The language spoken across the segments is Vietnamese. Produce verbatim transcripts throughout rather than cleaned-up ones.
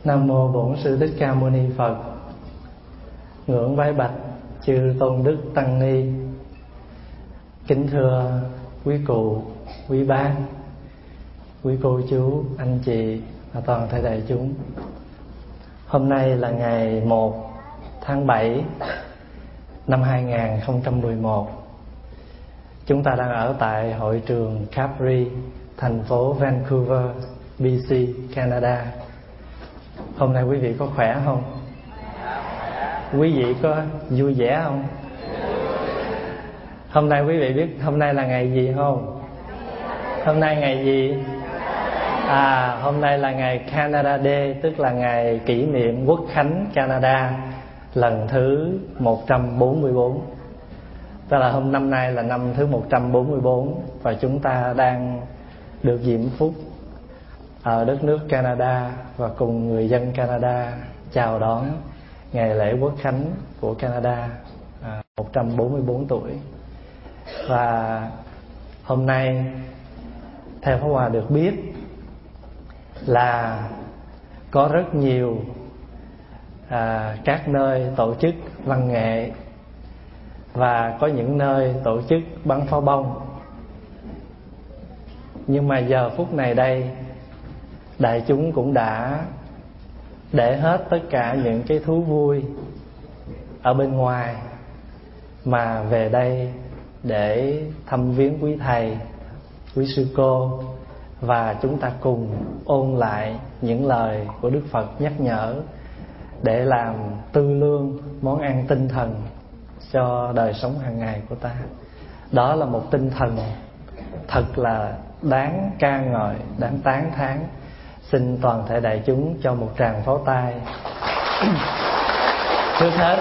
Nam mô Bổn Sư Thích Ca Mâu Ni Phật. Ngưỡng vái bạch chư tôn đức tăng ni. Kính thưa quý cụ, quý bác, quý cô chú, anh chị và toàn thể đại chúng. Hôm nay là ngày một tháng bảy năm hai nghìn không trăm mười một. Chúng ta đang ở tại hội trường Capri, thành phố Vancouver, bê xê, Canada. Hôm nay quý vị có khỏe không? Quý vị có vui vẻ không? Hôm nay quý vị biết hôm nay là ngày gì không? Hôm nay ngày gì? À, hôm nay là ngày Canada Day, tức là ngày kỷ niệm Quốc khánh Canada lần thứ một trăm bốn mươi bốn. Tức là hôm năm nay là năm thứ một trăm bốn mươi bốn, và chúng ta đang được diễm phúc ở đất nước Canada và cùng người dân Canada chào đón ngày lễ Quốc khánh của Canada à, một trăm bốn mươi bốn tuổi. Và hôm nay theo Pháp Hòa được biết là có rất nhiều à, các nơi tổ chức văn nghệ, và có những nơi tổ chức bắn pháo bông. Nhưng mà giờ phút này đây, đại chúng cũng đã để hết tất cả những cái thú vui ở bên ngoài mà về đây để thăm viếng quý thầy, quý sư cô, và chúng ta cùng ôn lại những lời của Đức Phật nhắc nhở để làm tư lương món ăn tinh thần cho đời sống hàng ngày của ta. Đó là một tinh thần thật là đáng ca ngợi, đáng tán thán. Xin toàn thể đại chúng cho một tràng pháo tay. Trước hết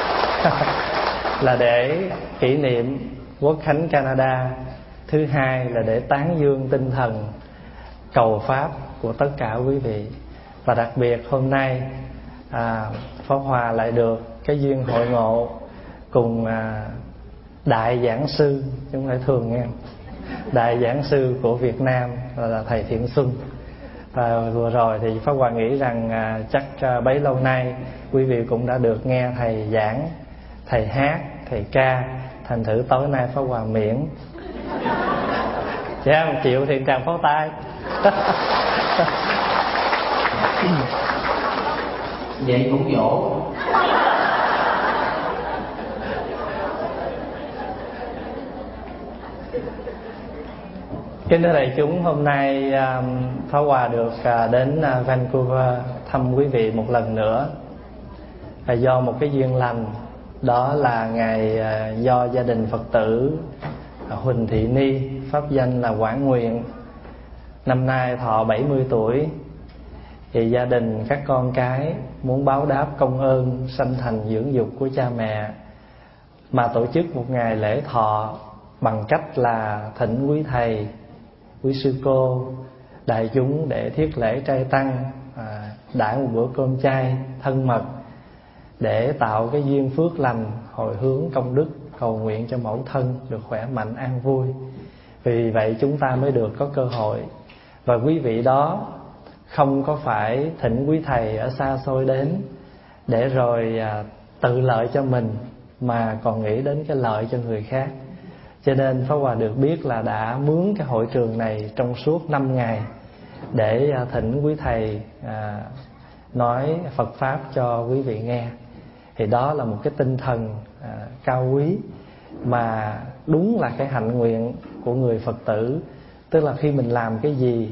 là để kỷ niệm Quốc khánh Canada. Thứ hai là để tán dương tinh thần cầu pháp của tất cả quý vị. Và đặc biệt hôm nay à, Pháp Hòa lại được cái duyên hội ngộ cùng à, đại giảng sư, chúng phải thường nghe, đại giảng sư của Việt Nam là, là thầy Thiện Xuân. Và vừa rồi thì Pháp Hòa nghĩ rằng à, chắc à, bấy lâu nay quý vị cũng đã được nghe thầy giảng, thầy hát, thầy ca. Thành thử tối nay Pháp Hòa miễn. Chị em chịu thì tràng pháo tay. Vậy cũng dỗ. Kính thưa đại chúng, hôm nay Pháp Hòa được đến Vancouver thăm quý vị một lần nữa. Và do một cái duyên lành, đó là ngày do gia đình Phật tử Huỳnh Thị Ni, pháp danh là Quảng Nguyện, năm nay thọ bảy mươi tuổi. Thì gia đình các con cái muốn báo đáp công ơn sanh thành dưỡng dục của cha mẹ, mà tổ chức một ngày lễ thọ bằng cách là thỉnh quý thầy, quý sư cô, đại chúng để thiết lễ trai tăng, à, đãi một bữa cơm chay thân mật để tạo cái duyên phước lành, hồi hướng công đức, cầu nguyện cho mẫu thân được khỏe mạnh an vui. Vì vậy chúng ta mới được có cơ hội. Và quý vị đó không có phải thỉnh quý thầy ở xa xôi đến để rồi à, tự lợi cho mình, mà còn nghĩ đến cái lợi cho người khác. Cho nên Pháp Hòa được biết là đã mướn cái hội trường này trong suốt năm ngày để à, thỉnh quý thầy à, nói Phật Pháp cho quý vị nghe. Thì đó là một cái tinh thần à, cao quý, mà đúng là cái hạnh nguyện của người Phật tử. Tức là khi mình làm cái gì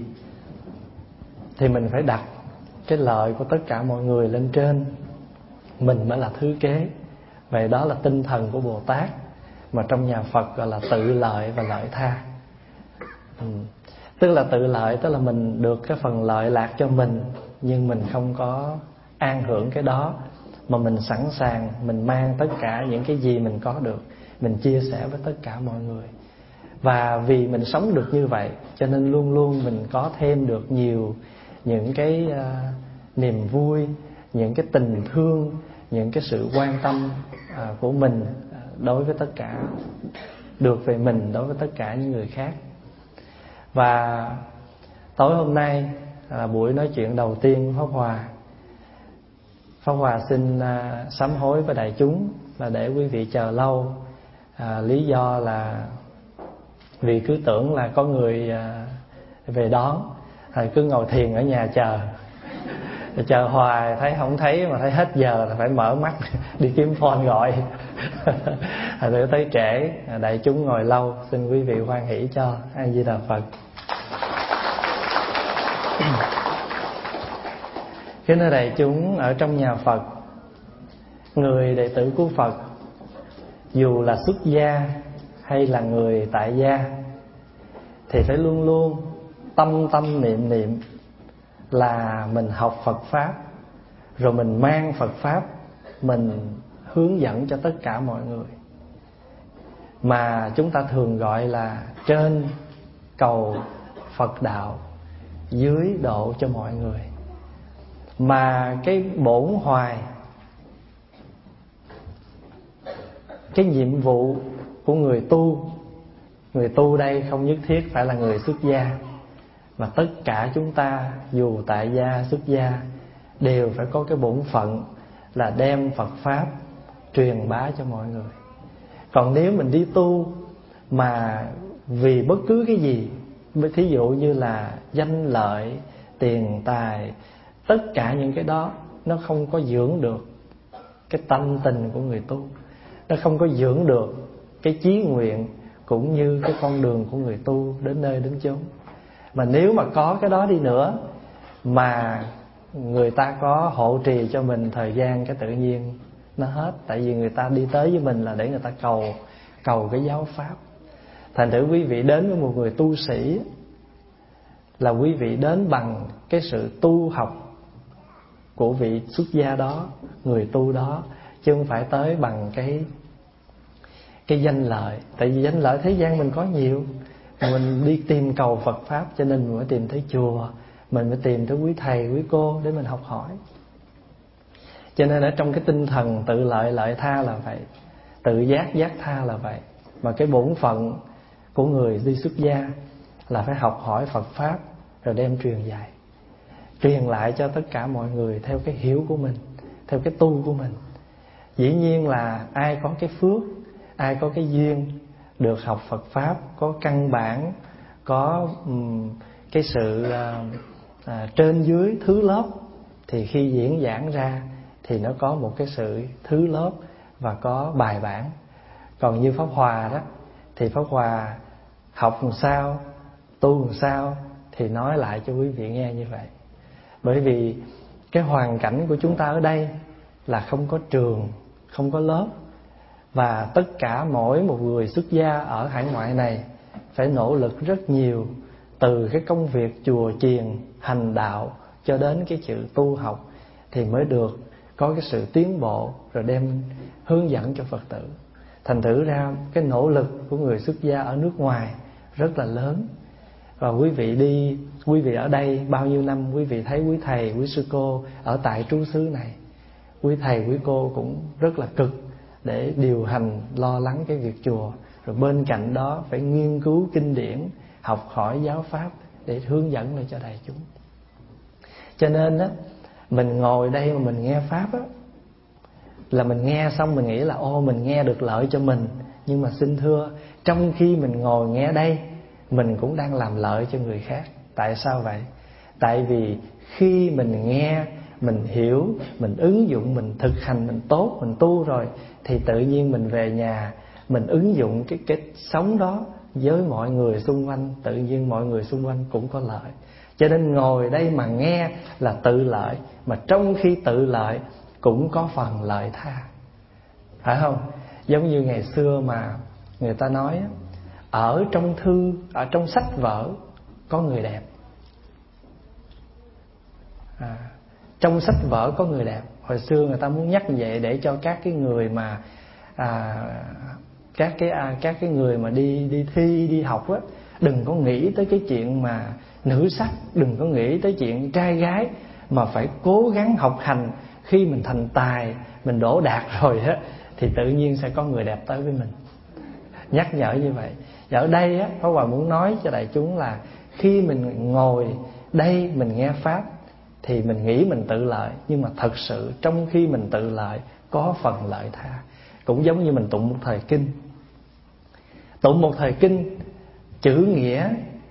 thì mình phải đặt cái lợi của tất cả mọi người lên trên, mình mới là thứ kế. Vậy đó là tinh thần của Bồ Tát, mà trong nhà Phật gọi là tự lợi và lợi tha. ừ. Tức là tự lợi, tức là mình được cái phần lợi lạc cho mình, nhưng mình không có an hưởng cái đó, mà mình sẵn sàng mình mang tất cả những cái gì mình có được, mình chia sẻ với tất cả mọi người. Và vì mình sống được như vậy, cho nên luôn luôn mình có thêm được nhiều những cái uh, niềm vui, những cái tình thương, những cái sự quan tâm uh, của mình đối với tất cả, được về mình đối với tất cả những người khác. Và tối hôm nay là buổi nói chuyện đầu tiên của Pháp Hòa, Pháp Hòa xin à, sám hối với đại chúng là để quý vị chờ lâu. à, Lý do là vì cứ tưởng là có người à, về đón, rồi cứ ngồi thiền ở nhà chờ. Chờ hoài thấy không thấy, mà thấy hết giờ là phải mở mắt đi kiếm phone gọi. Rồi tới trễ, đại chúng ngồi lâu, xin quý vị hoan hỷ cho. A Di Đà Phật. Kính thưa đại chúng, ở trong nhà Phật, người đệ tử của Phật dù là xuất gia hay là người tại gia thì phải luôn luôn tâm tâm niệm niệm là mình học Phật Pháp, rồi mình mang Phật Pháp, mình hướng dẫn cho tất cả mọi người. Mà chúng ta thường gọi là trên cầu Phật đạo, dưới độ cho mọi người. Mà cái bổn hoài, cái nhiệm vụ của người tu, người tu đây không nhất thiết phải là người xuất gia, mà tất cả chúng ta dù tại gia xuất gia đều phải có cái bổn phận là đem Phật Pháp truyền bá cho mọi người. Còn nếu mình đi tu mà vì bất cứ cái gì, thí dụ như là danh lợi, tiền tài, tất cả những cái đó nó không có dưỡng được cái tâm tình của người tu, nó không có dưỡng được cái chí nguyện cũng như cái con đường của người tu đến nơi đến chốn. Mà nếu mà có cái đó đi nữa mà người ta có hộ trì cho mình thời gian, cái tự nhiên nó hết. Tại vì người ta đi tới với mình là để người ta cầu cầu cái giáo pháp. Thành thử quý vị đến với một người tu sĩ là quý vị đến bằng cái sự tu học của vị xuất gia đó, người tu đó, chứ không phải tới bằng cái cái danh lợi. Tại vì danh lợi thế gian mình có nhiều, mình đi tìm cầu Phật Pháp, cho nên mình mới tìm tới chùa, mình mới tìm tới quý thầy, quý cô để mình học hỏi. Cho nên ở trong cái tinh thần tự lợi lợi tha là vậy, tự giác giác tha là vậy. Mà cái bổn phận của người đi xuất gia là phải học hỏi Phật Pháp, rồi đem truyền dạy, truyền lại cho tất cả mọi người theo cái hiểu của mình, theo cái tu của mình. Dĩ nhiên là ai có cái phước, ai có cái duyên được học Phật Pháp, có căn bản, có um, cái sự uh, uh, trên dưới thứ lớp, thì khi diễn giảng ra thì nó có một cái sự thứ lớp và có bài bản. Còn như Pháp Hòa đó, thì Pháp Hòa học làm sao, tu làm sao thì nói lại cho quý vị nghe như vậy. Bởi vì cái hoàn cảnh của chúng ta ở đây là không có trường, không có lớp, và tất cả mỗi một người xuất gia ở hải ngoại này phải nỗ lực rất nhiều, từ cái công việc chùa chiền hành đạo cho đến cái chữ tu học, thì mới được có cái sự tiến bộ, rồi đem hướng dẫn cho Phật tử. Thành thử ra cái nỗ lực của người xuất gia ở nước ngoài rất là lớn. Và quý vị đi, quý vị ở đây bao nhiêu năm, quý vị thấy quý thầy, quý sư cô ở tại trú xứ này, quý thầy, quý cô cũng rất là cực để điều hành, lo lắng cái việc chùa. Rồi bên cạnh đó phải nghiên cứu kinh điển, học hỏi giáo pháp để hướng dẫn lại cho đại chúng. Cho nên á, mình ngồi đây mà mình nghe pháp á, là mình nghe xong mình nghĩ là ô, mình nghe được lợi cho mình. Nhưng mà xin thưa, trong khi mình ngồi nghe đây, mình cũng đang làm lợi cho người khác. Tại sao vậy? Tại vì khi mình nghe, mình hiểu, mình ứng dụng, mình thực hành, mình tốt, mình tu rồi, thì tự nhiên mình về nhà, mình ứng dụng cái, cái sống đó với mọi người xung quanh, tự nhiên mọi người xung quanh cũng có lợi. Cho nên ngồi đây mà nghe là tự lợi, mà trong khi tự lợi cũng có phần lợi tha, phải không? Giống như ngày xưa mà người ta nói, ở trong thư, ở trong sách vở có người đẹp, à, trong sách vở có người đẹp. Hồi xưa người ta muốn nhắc vậy để cho các cái người mà à, các cái à, các cái người mà đi đi thi, đi học á, đừng có nghĩ tới cái chuyện mà nữ sắc, đừng có nghĩ tới chuyện trai gái, mà phải cố gắng học hành. Khi mình thành tài, mình đỗ đạt rồi á, thì tự nhiên sẽ có người đẹp tới với mình. Nhắc nhở như vậy. Và ở đây á, Pháp Hòa muốn nói cho đại chúng là khi mình ngồi đây mình nghe pháp, thì mình nghĩ mình tự lợi, nhưng mà thật sự trong khi mình tự lợi có phần lợi tha. Cũng giống như mình tụng một thời kinh. Tụng một thời kinh, chữ nghĩa,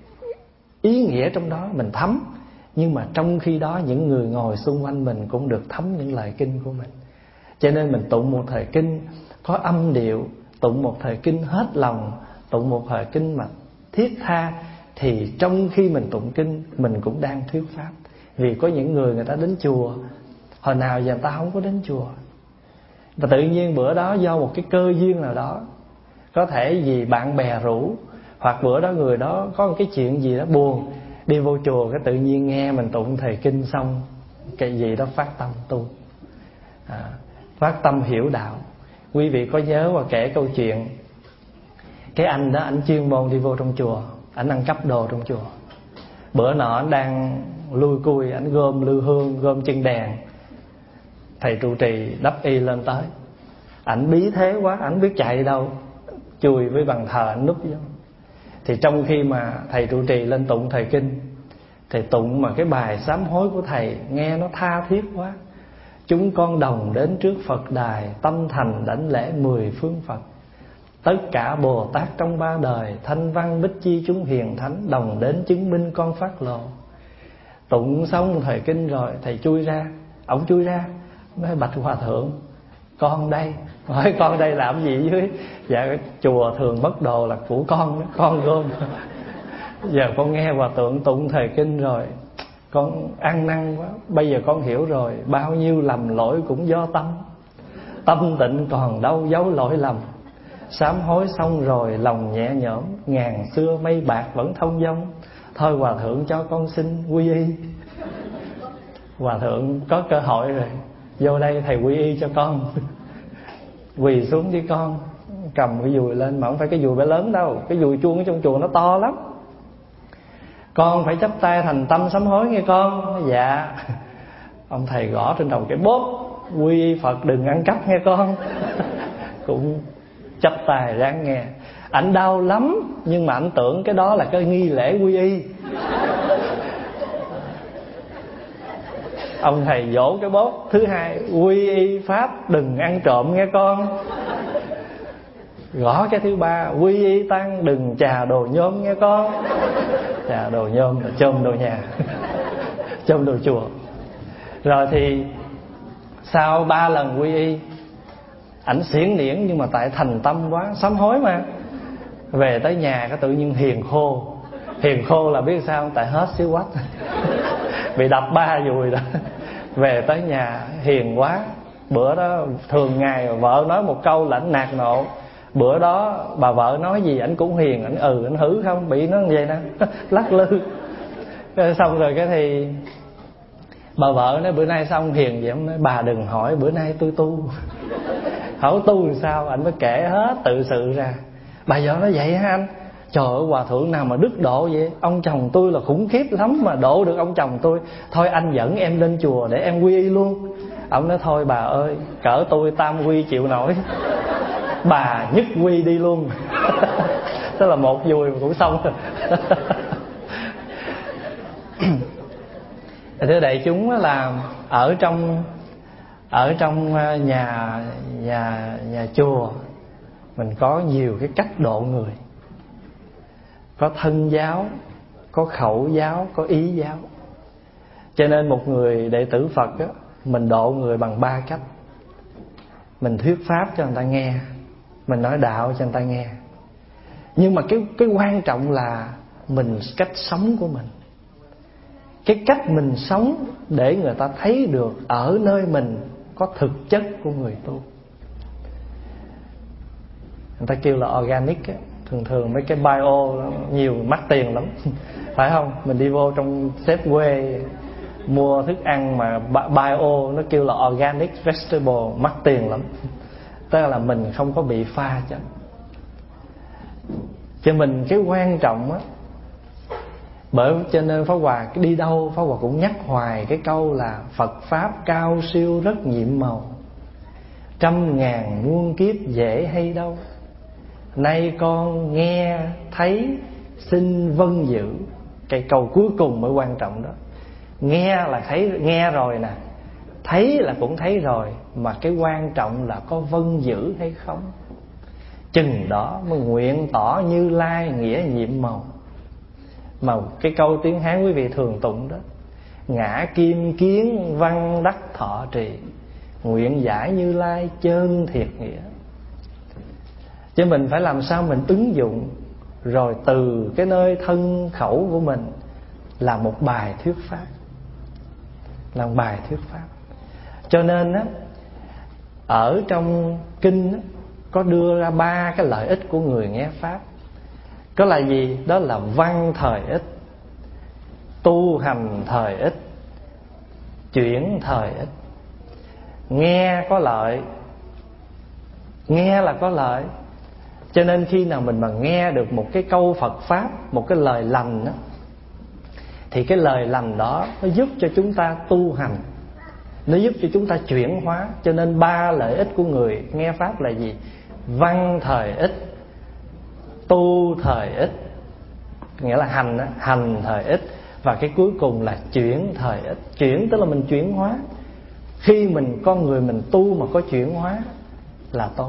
ý nghĩa trong đó mình thấm, nhưng mà trong khi đó những người ngồi xung quanh mình cũng được thấm những lời kinh của mình. Cho nên mình tụng một thời kinh có âm điệu, tụng một thời kinh hết lòng, tụng một thời kinh mà thiết tha, thì trong khi mình tụng kinh mình cũng đang thuyết pháp. Vì có những người người ta đến chùa, hồi nào giờ người ta không có đến chùa, và tự nhiên bữa đó do một cái cơ duyên nào đó, có thể vì bạn bè rủ, hoặc bữa đó người đó có một cái chuyện gì đó buồn, đi vô chùa cái tự nhiên nghe mình tụng thời kinh xong, cái gì đó phát tâm tu, à, phát tâm hiểu đạo. Quý vị có nhớ và kể câu chuyện cái anh đó, anh chuyên môn đi vô trong chùa, anh ăn cắp đồ trong chùa. Bữa nọ anh đang lui cui, anh gom lư hương, gom chân đèn, thầy trụ trì đắp y lên tới, ảnh bí thế quá, ảnh biết chạy đâu, chui với bàn thờ ảnh núp vô. Thì trong khi mà thầy trụ trì lên tụng thời kinh, thầy tụng mà cái bài sám hối của thầy nghe nó tha thiết quá. Chúng con đồng đến trước Phật đài, tâm thành đảnh lễ mười phương Phật. Tất cả Bồ Tát trong ba đời, thanh văn bích chi chúng hiền thánh, đồng đến chứng minh con phát lộ. Tụng xong thời kinh rồi, thầy chui ra, ổng chui ra nói: bạch hòa thượng, con đây. Hỏi con đây làm gì dưới? Dạ chùa thường mất đồ là của con đó, con gom. Giờ con nghe hòa thượng tụng thời kinh rồi, con ăn năn quá. Bây giờ con hiểu rồi, bao nhiêu lầm lỗi cũng do tâm. Tâm tịnh còn đâu giấu lỗi lầm. Sám hối xong rồi lòng nhẹ nhõm, ngàn xưa mây bạc vẫn thông dong. Thôi hòa thượng cho con xin quy y. Hòa thượng có cơ hội rồi, vô đây thầy quy y cho con. Quỳ xuống với con, cầm cái dùi lên, mà không phải cái dùi bé lớn đâu, cái dùi chuông ở trong chùa nó to lắm. Con phải chắp tay thành tâm sám hối nghe con. Dạ. Ông thầy gõ trên đầu cái bóp: quy y Phật đừng ăn cắp nghe con. Cũng chắp tay ráng nghe. Ảnh đau lắm, nhưng mà ảnh tưởng cái đó là cái nghi lễ quy y. Ông thầy dỗ cái bóp thứ hai: quy y Pháp đừng ăn trộm nghe con. Gõ cái thứ ba: quy y Tăng đừng chà đồ nhôm nghe con. Chà đồ nhôm là chôm đồ nhà, chôm đồ chùa. Rồi thì sau ba lần quy y, ảnh xiển niễn, nhưng mà tại thành tâm quá, sám hối mà. Về tới nhà cái tự nhiên hiền khô. Hiền khô là biết sao? Tại hết xíu quách. Bị đập ba dùi rồi. Về tới nhà hiền quá. Bữa đó thường ngày vợ nói một câu là ảnh nạt nộ. Bữa đó bà vợ nói gì ảnh cũng hiền, ảnh ừ ảnh hử không, bị nó như vậy nè. Lắc lư. Xong rồi cái thì bà vợ nói bữa nay xong hiền vậy, ông nói bà đừng hỏi bữa nay tôi tu. Hỏi tu làm sao, anh mới kể hết tự sự ra. Bà vợ nói vậy hả anh? Trời ơi, hòa thượng nào mà đức độ vậy? Ông chồng tôi là khủng khiếp lắm mà độ được ông chồng tôi. Thôi anh dẫn em lên chùa để em quy y luôn. Ông nói thôi bà ơi, cỡ tôi tam quy chịu nổi, bà nhất quy đi luôn. Tức là một dùi cũng xong rồi. Thưa đại chúng là ở trong ở trong nhà nhà nhà chùa mình có nhiều cái cách độ người. Có thân giáo, có khẩu giáo, có ý giáo. Cho nên một người đệ tử Phật á, mình độ người bằng ba cách. Mình thuyết pháp cho người ta nghe, mình nói đạo cho người ta nghe. Nhưng mà cái cái quan trọng là mình cách sống của mình. Cái cách mình sống để người ta thấy được ở nơi mình có thực chất của người tu. Người ta kêu là organic á. Thường thường mấy cái bio nhiều mắc tiền lắm. Phải không? Mình đi vô trong Safeway mua thức ăn mà bio nó kêu là organic vegetable, mắc tiền lắm. Tức là mình không có bị pha chứ. Cho mình cái quan trọng á, bởi cho nên Pháp Hòa đi đâu Pháp Hòa cũng nhắc hoài cái câu là Phật Pháp cao siêu rất nhiệm màu, trăm ngàn muôn kiếp dễ hay đâu. Nay con nghe thấy xin vâng giữ. Cái câu cuối cùng mới quan trọng đó. Nghe là thấy, nghe rồi nè, thấy là cũng thấy rồi, mà cái quan trọng là có vân giữ hay không. Chừng đó mới nguyện tỏ Như Lai nghĩa nhiệm màu. Mà cái câu tiếng Hán quý vị thường tụng đó: ngã kim kiến văn đắc thọ trì, nguyện giải Như Lai chân thiệt nghĩa. Chứ mình phải làm sao mình ứng dụng, rồi từ cái nơi thân khẩu của mình là một bài thuyết pháp, là một bài thuyết pháp. Cho nên á, ở trong kinh á, có đưa ra ba cái lợi ích của người nghe pháp. Có là gì? Đó là văn thời ích, tu hành thời ích, chuyển thời ích. Nghe có lợi, nghe là có lợi. Cho nên khi nào mình mà nghe được một cái câu Phật Pháp, một cái lời lành đó, thì cái lời lành đó nó giúp cho chúng ta tu hành, nó giúp cho chúng ta chuyển hóa. Cho nên ba lợi ích của người nghe Pháp là gì? Văn thời ích, tu thời ích, nghĩa là hành đó, hành thời ích. Và cái cuối cùng là chuyển thời ích. Chuyển tức là mình chuyển hóa. Khi mình con người mình tu mà có chuyển hóa là tốt.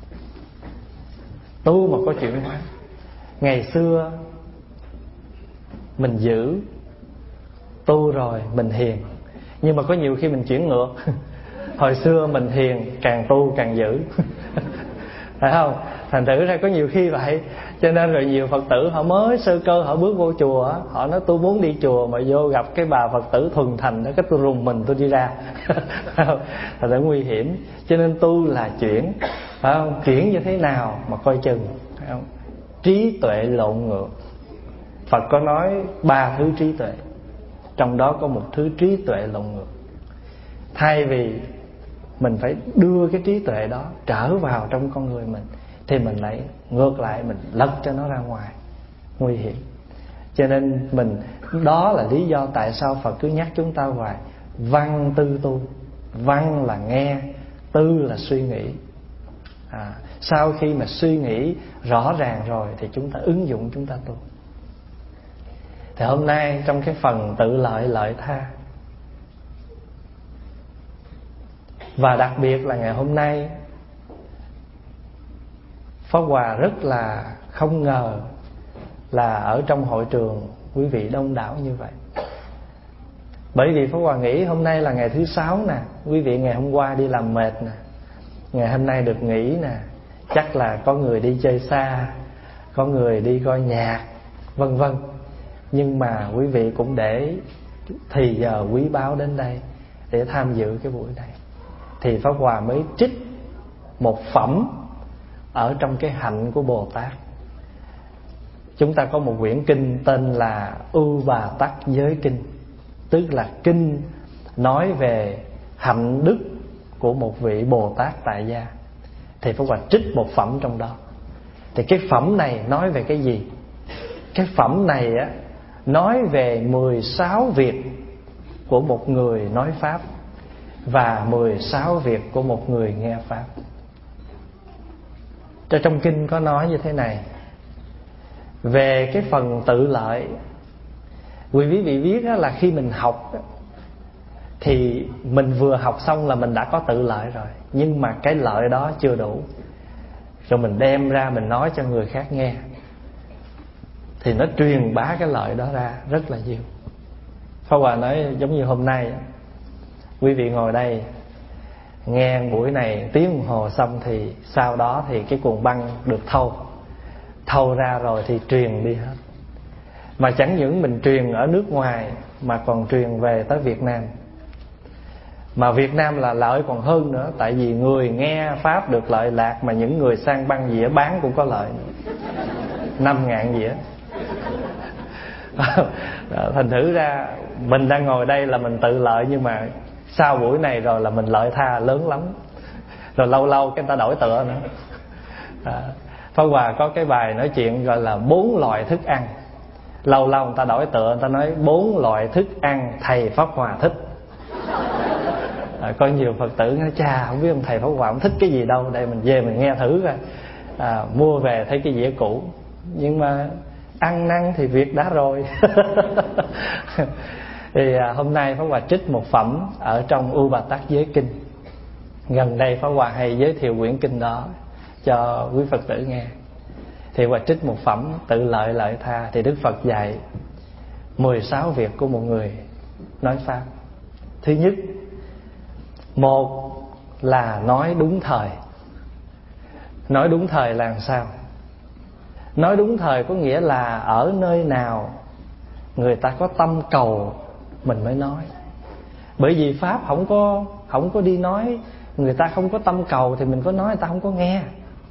Tu mà có chuyển hóa. Ngày xưa mình giữ, tu rồi mình hiền. Nhưng mà có nhiều khi mình chuyển ngược. Hồi xưa mình hiền, càng tu càng giữ. Phải không? Thành thử ra có nhiều khi vậy. Cho nên rồi nhiều Phật tử họ mới sơ cơ, họ bước vô chùa, họ nói tôi muốn đi chùa, mà vô gặp cái bà Phật tử thuần thành đó, cái tôi rùng mình tôi đi ra. Thành thử nguy hiểm. Cho nên tu là chuyển. Phải không? Chuyển như thế nào mà coi chừng. Phải không? Trí tuệ lộn ngược. Phật có nói ba thứ trí tuệ, trong đó có một thứ trí tuệ lộn ngược. Thay vì mình phải đưa cái trí tuệ đó trở vào trong con người mình, thì mình lại ngược lại, mình lật cho nó ra ngoài, nguy hiểm. Cho nên mình, đó là lý do tại sao Phật cứ nhắc chúng ta hoài: văn tư tu. Văn là nghe, tư là suy nghĩ. à, Sau khi mà suy nghĩ rõ ràng rồi thì chúng ta ứng dụng, chúng ta tu. Thì hôm nay trong cái phần tự lợi lợi tha, và đặc biệt là ngày hôm nay, Pháp Hòa rất là không ngờ là ở trong hội trường quý vị đông đảo như vậy. Bởi vì Pháp Hòa nghĩ hôm nay là ngày thứ sáu nè, quý vị ngày hôm qua đi làm mệt nè, ngày hôm nay được nghỉ nè, chắc là có người đi chơi xa, có người đi coi nhạc, vân vân. Nhưng mà quý vị cũng để thì giờ quý báu đến đây để tham dự cái buổi này, thì Pháp Hòa mới trích một phẩm ở trong cái hạnh của Bồ Tát. Chúng ta có một quyển kinh tên là Ưu Bà Tắc Giới Kinh, tức là kinh nói về hạnh đức của một vị Bồ Tát tại gia. Thì Pháp Hòa trích một phẩm trong đó. Thì cái phẩm này nói về cái gì? Cái phẩm này á, nói về mười sáu việc của một người nói Pháp và mười sáu việc của một người nghe Pháp. Trong kinh có nói như thế này: về cái phần tự lợi, quý vị biết là khi mình học thì mình vừa học xong là mình đã có tự lợi rồi, nhưng mà cái lợi đó chưa đủ. Rồi mình đem ra mình nói cho người khác nghe, thì nó truyền bá cái lợi đó ra rất là nhiều. Pháp Hòa nói giống như hôm nay quý vị ngồi đây nghe buổi này tiếng đồng hồ xong, thì sau đó thì cái cuộn băng được thâu Thâu ra rồi thì truyền đi hết. Mà chẳng những mình truyền ở nước ngoài, mà còn truyền về tới Việt Nam. Mà Việt Nam là lợi còn hơn nữa, tại vì người nghe Pháp được lợi lạc, mà những người sang băng dĩa bán cũng có lợi nữa. Năm ngàn dĩa. Thành thử ra mình đang ngồi đây là mình tự lợi, nhưng mà sau buổi này rồi là mình lợi tha lớn lắm. Rồi lâu lâu cái người ta đổi tựa nữa. à, Pháp Hòa có cái bài nói chuyện gọi là bốn loại thức ăn. Lâu lâu người ta đổi tựa, người ta nói bốn loại thức ăn thầy Pháp Hòa thích. à, Có nhiều Phật tử nói cha không biết ông thầy Pháp Hòa ông thích cái gì đâu, đây mình về mình nghe thử coi. à, Mua về thấy cái dĩa cũ, nhưng mà ăn năn thì việc đã rồi. Thì à, hôm nay Pháp Hòa trích một phẩm ở trong U Bà Tát Giới Kinh. Gần đây Pháp Hòa hay giới thiệu quyển kinh đó cho quý Phật tử nghe. Thì Hòa trích một phẩm Tự Lợi Lợi Tha. Thì Đức Phật dạy mười sáu việc của một người nói Pháp. Thứ nhất, một là nói đúng thời. Nói đúng thời là làm sao? Nói đúng thời có nghĩa là ở nơi nào người ta có tâm cầu mình mới nói. Bởi vì Pháp không có không có đi nói người ta không có tâm cầu thì mình có nói người ta không có nghe.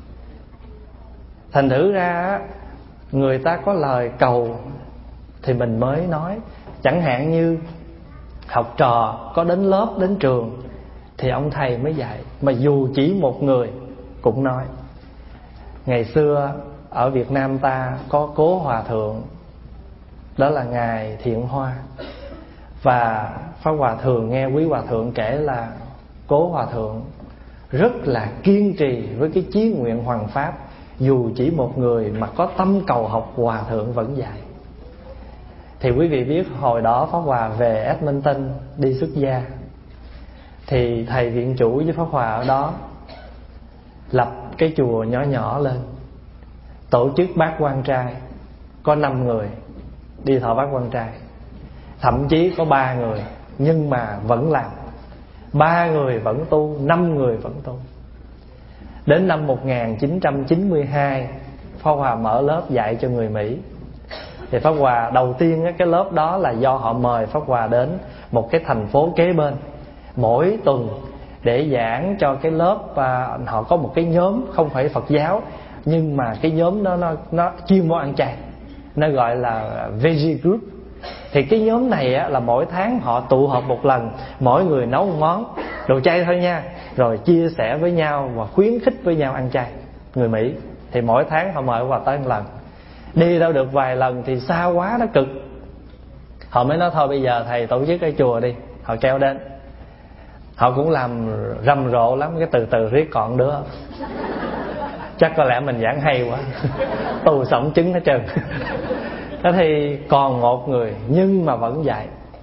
Thành thử ra người ta có lời cầu thì mình mới nói. Chẳng hạn như học trò có đến lớp, đến trường thì ông thầy mới dạy. Mà dù chỉ một người cũng nói. Ngày xưa ở Việt Nam ta có Cố Hòa Thượng, đó là Ngài Thiện Hoa. Và Pháp Hòa thường nghe quý Hòa Thượng kể là Cố Hòa Thượng rất là kiên trì với cái chí nguyện hoằng pháp. Dù chỉ một người mà có tâm cầu học, Hòa Thượng vẫn dạy. Thì quý vị biết hồi đó Pháp Hòa về Edmonton đi xuất gia, thì thầy viện chủ với Pháp Hòa ở đó lập cái chùa nhỏ nhỏ lên, tổ chức bát quan trai, có năm người đi thọ bát quan trai. Thậm chí có ba người nhưng mà vẫn làm. Ba người vẫn tu, năm người vẫn tu. Đến năm một nghìn chín trăm chín mươi hai, Pháp Hòa mở lớp dạy cho người Mỹ. Thì Pháp Hòa đầu tiên cái lớp đó là do họ mời Pháp Hòa đến một cái thành phố kế bên mỗi tuần để giảng cho cái lớp. Và họ có một cái nhóm không phải Phật giáo, nhưng mà cái nhóm đó nó, nó chuyên môn ăn chay, nó gọi là Veggie Group. Thì cái nhóm này á, là mỗi tháng họ tụ họp một lần, mỗi người nấu một món đồ chay thôi nha, rồi chia sẻ với nhau và khuyến khích với nhau ăn chay. Người Mỹ thì mỗi tháng họ mời Hòa tới một lần. Đi đâu được vài lần thì xa quá, nó cực. Họ mới nói thôi bây giờ thầy tổ chức cái chùa đi. Họ kéo đến. Họ cũng làm rầm rộ lắm, cái từ từ riết còn đứa. Chắc có lẽ mình giảng hay quá, tù sống trứng hết trơn. Thế thì còn một người nhưng mà vẫn dạy.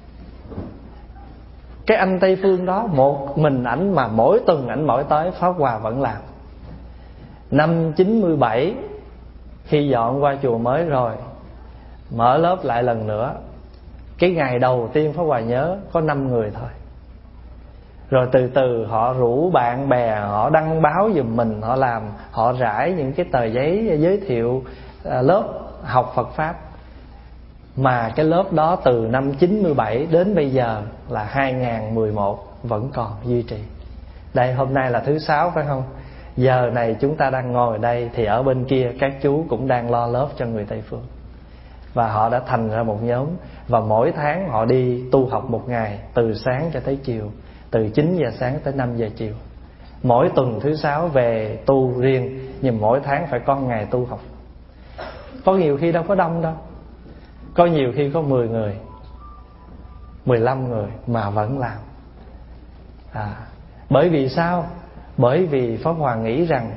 Cái anh Tây Phương đó, một mình ảnh mà mỗi tuần ảnh mỗi tới, Pháp Hòa vẫn làm. Năm chín mươi bảy, khi dọn qua chùa mới rồi, mở lớp lại lần nữa. Cái ngày đầu tiên Pháp Hòa nhớ có năm người thôi. Rồi từ từ họ rủ bạn bè, họ đăng báo giùm mình, họ làm, họ rải những cái tờ giấy giới thiệu lớp học Phật Pháp. Mà cái lớp đó từ năm chín mươi bảy đến bây giờ là hai nghìn mười một vẫn còn duy trì. Đây hôm nay là thứ sáu phải không? Giờ này chúng ta đang ngồi đây thì ở bên kia các chú cũng đang lo lớp cho người Tây Phương. Và họ đã thành ra một nhóm. Và mỗi tháng họ đi tu học một ngày, từ sáng cho tới chiều, từ chín giờ sáng tới năm giờ chiều. Mỗi tuần thứ sáu về tu riêng, nhưng mỗi tháng phải có ngày tu học. Có nhiều khi đâu có đông đâu, có nhiều khi có mười người, mười lăm người mà vẫn làm. à, Bởi vì sao? Bởi vì Pháp Hòa nghĩ rằng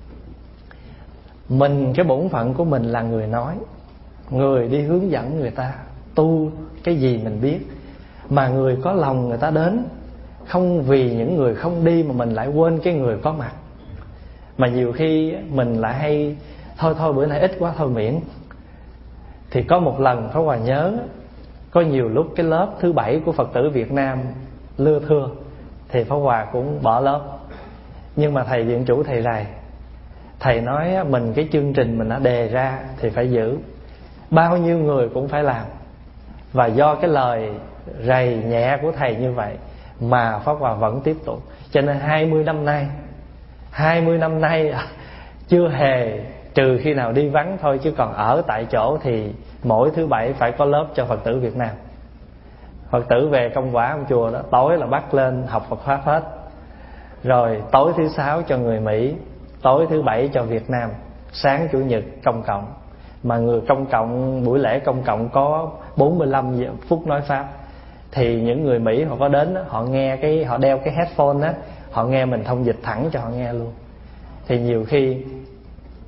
mình, cái bổn phận của mình là người nói, người đi hướng dẫn người ta tu cái gì mình biết. Mà người có lòng người ta đến, không vì những người không đi mà mình lại quên cái người có mặt. Mà nhiều khi mình lại hay thôi thôi bữa nay ít quá thôi miễn. Thì có một lần Pháp Hòa nhớ, có nhiều lúc cái lớp thứ bảy của Phật tử Việt Nam lưa thưa thì Pháp Hòa cũng bỏ lớp. Nhưng mà thầy viện chủ thầy rầy, thầy nói mình cái chương trình mình đã đề ra thì phải giữ, bao nhiêu người cũng phải làm. Và do cái lời rầy nhẹ của thầy như vậy mà Pháp Hòa vẫn tiếp tục. Cho nên hai mươi năm nay hai mươi năm nay chưa hề, trừ khi nào đi vắng thôi, chứ còn ở tại chỗ thì mỗi thứ bảy phải có lớp cho Phật tử Việt Nam. Phật tử về công quả trong chùa đó, tối là bắt lên học Phật Pháp hết. Rồi tối thứ sáu cho người Mỹ, tối thứ bảy cho Việt Nam, sáng chủ nhật công cộng. Mà người công cộng, buổi lễ công cộng có bốn mươi lăm phút nói Pháp. Thì những người Mỹ họ có đến, họ nghe cái, họ đeo cái headphone á, họ nghe mình thông dịch thẳng cho họ nghe luôn. Thì nhiều khi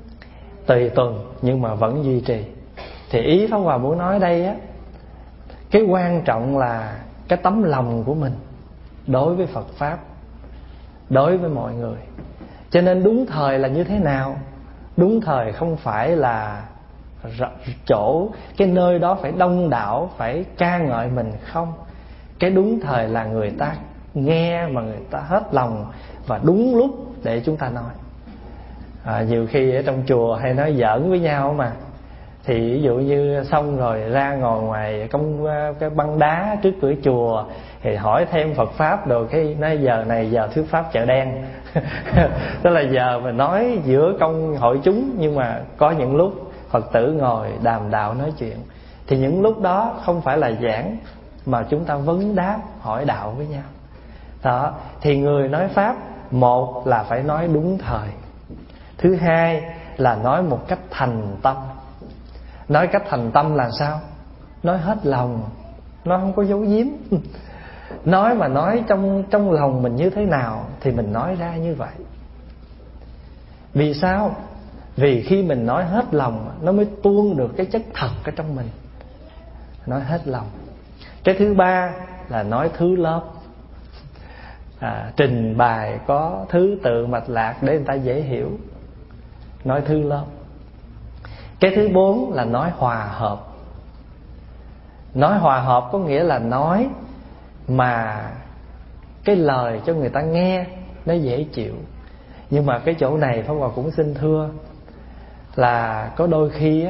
tùy tuần nhưng mà vẫn duy trì. Thì ý Pháp Hòa muốn nói đây á, Cái quan trọng là cái tấm lòng của mình đối với Phật Pháp, đối với mọi người. Cho nên đúng thời là như thế nào? Đúng thời không phải là chỗ, cái nơi đó phải đông đảo, phải ca ngợi mình, không. Cái đúng thời là người ta nghe mà người ta hết lòng, và đúng lúc để chúng ta nói. à, Nhiều khi ở trong chùa hay nói giỡn với nhau mà, thì ví dụ như xong rồi ra ngồi ngoài công cái băng đá trước cửa chùa thì hỏi thêm Phật Pháp đồ, cái nói giờ này giờ thuyết Pháp chợ đen. Tức là giờ mình nói giữa công hội chúng, nhưng mà có những lúc Phật tử ngồi đàm đạo nói chuyện, thì những lúc đó không phải là giảng, mà chúng ta vấn đáp hỏi đạo với nhau. Đó, thì người nói Pháp, một là phải nói đúng thời, thứ hai là nói một cách thành tâm. Nói cách thành tâm là sao? Nói hết lòng, nó không có giấu giếm. Nói mà nói trong trong lòng mình như thế nào thì mình nói ra như vậy. Vì sao? Vì khi mình nói hết lòng, nó mới tuôn được cái chất thật ở trong mình. Nói hết lòng. Cái thứ ba là nói thứ lớp, à, trình bày có thứ tự mạch lạc để người ta dễ hiểu. Nói thứ lớp. Cái thứ bốn là nói hòa hợp. Nói hòa hợp có nghĩa là nói mà cái lời cho người ta nghe nó dễ chịu. Nhưng mà cái chỗ này Pháp Hòa cũng xin thưa là có đôi khi á,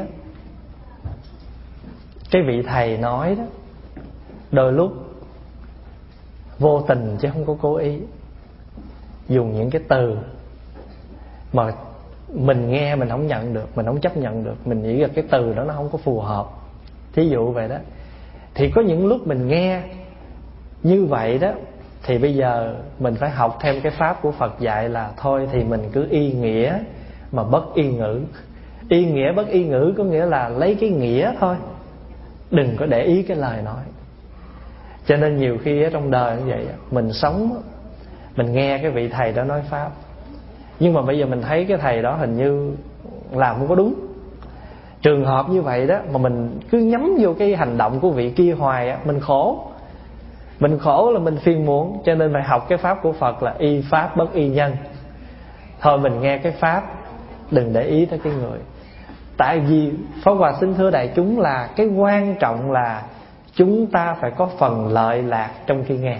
cái vị thầy nói đó, đôi lúc vô tình chứ không có cố ý, dùng những cái từ mà mình nghe mình không nhận được, mình không chấp nhận được, mình nghĩ là cái từ đó nó không có phù hợp. Thí dụ vậy đó. Thì có những lúc mình nghe như vậy đó, thì bây giờ mình phải học thêm cái pháp của Phật dạy là thôi thì mình cứ y nghĩa mà bất y ngữ. Y nghĩa bất y ngữ có nghĩa là lấy cái nghĩa thôi, đừng có để ý cái lời nói. Cho nên nhiều khi ở trong đời như vậy, mình sống, mình nghe cái vị thầy đó nói pháp, nhưng mà bây giờ mình thấy cái thầy đó hình như làm không có đúng. Trường hợp như vậy đó mà mình cứ nhắm vô cái hành động của vị kia hoài á, mình khổ. Mình khổ là mình phiền muộn. Cho nên phải học cái pháp của Phật là y pháp bất y nhân. Thôi mình nghe cái pháp, đừng để ý tới cái người. Tại vì Pháp Hòa xin thưa đại chúng là cái quan trọng là chúng ta phải có phần lợi lạc trong khi nghe.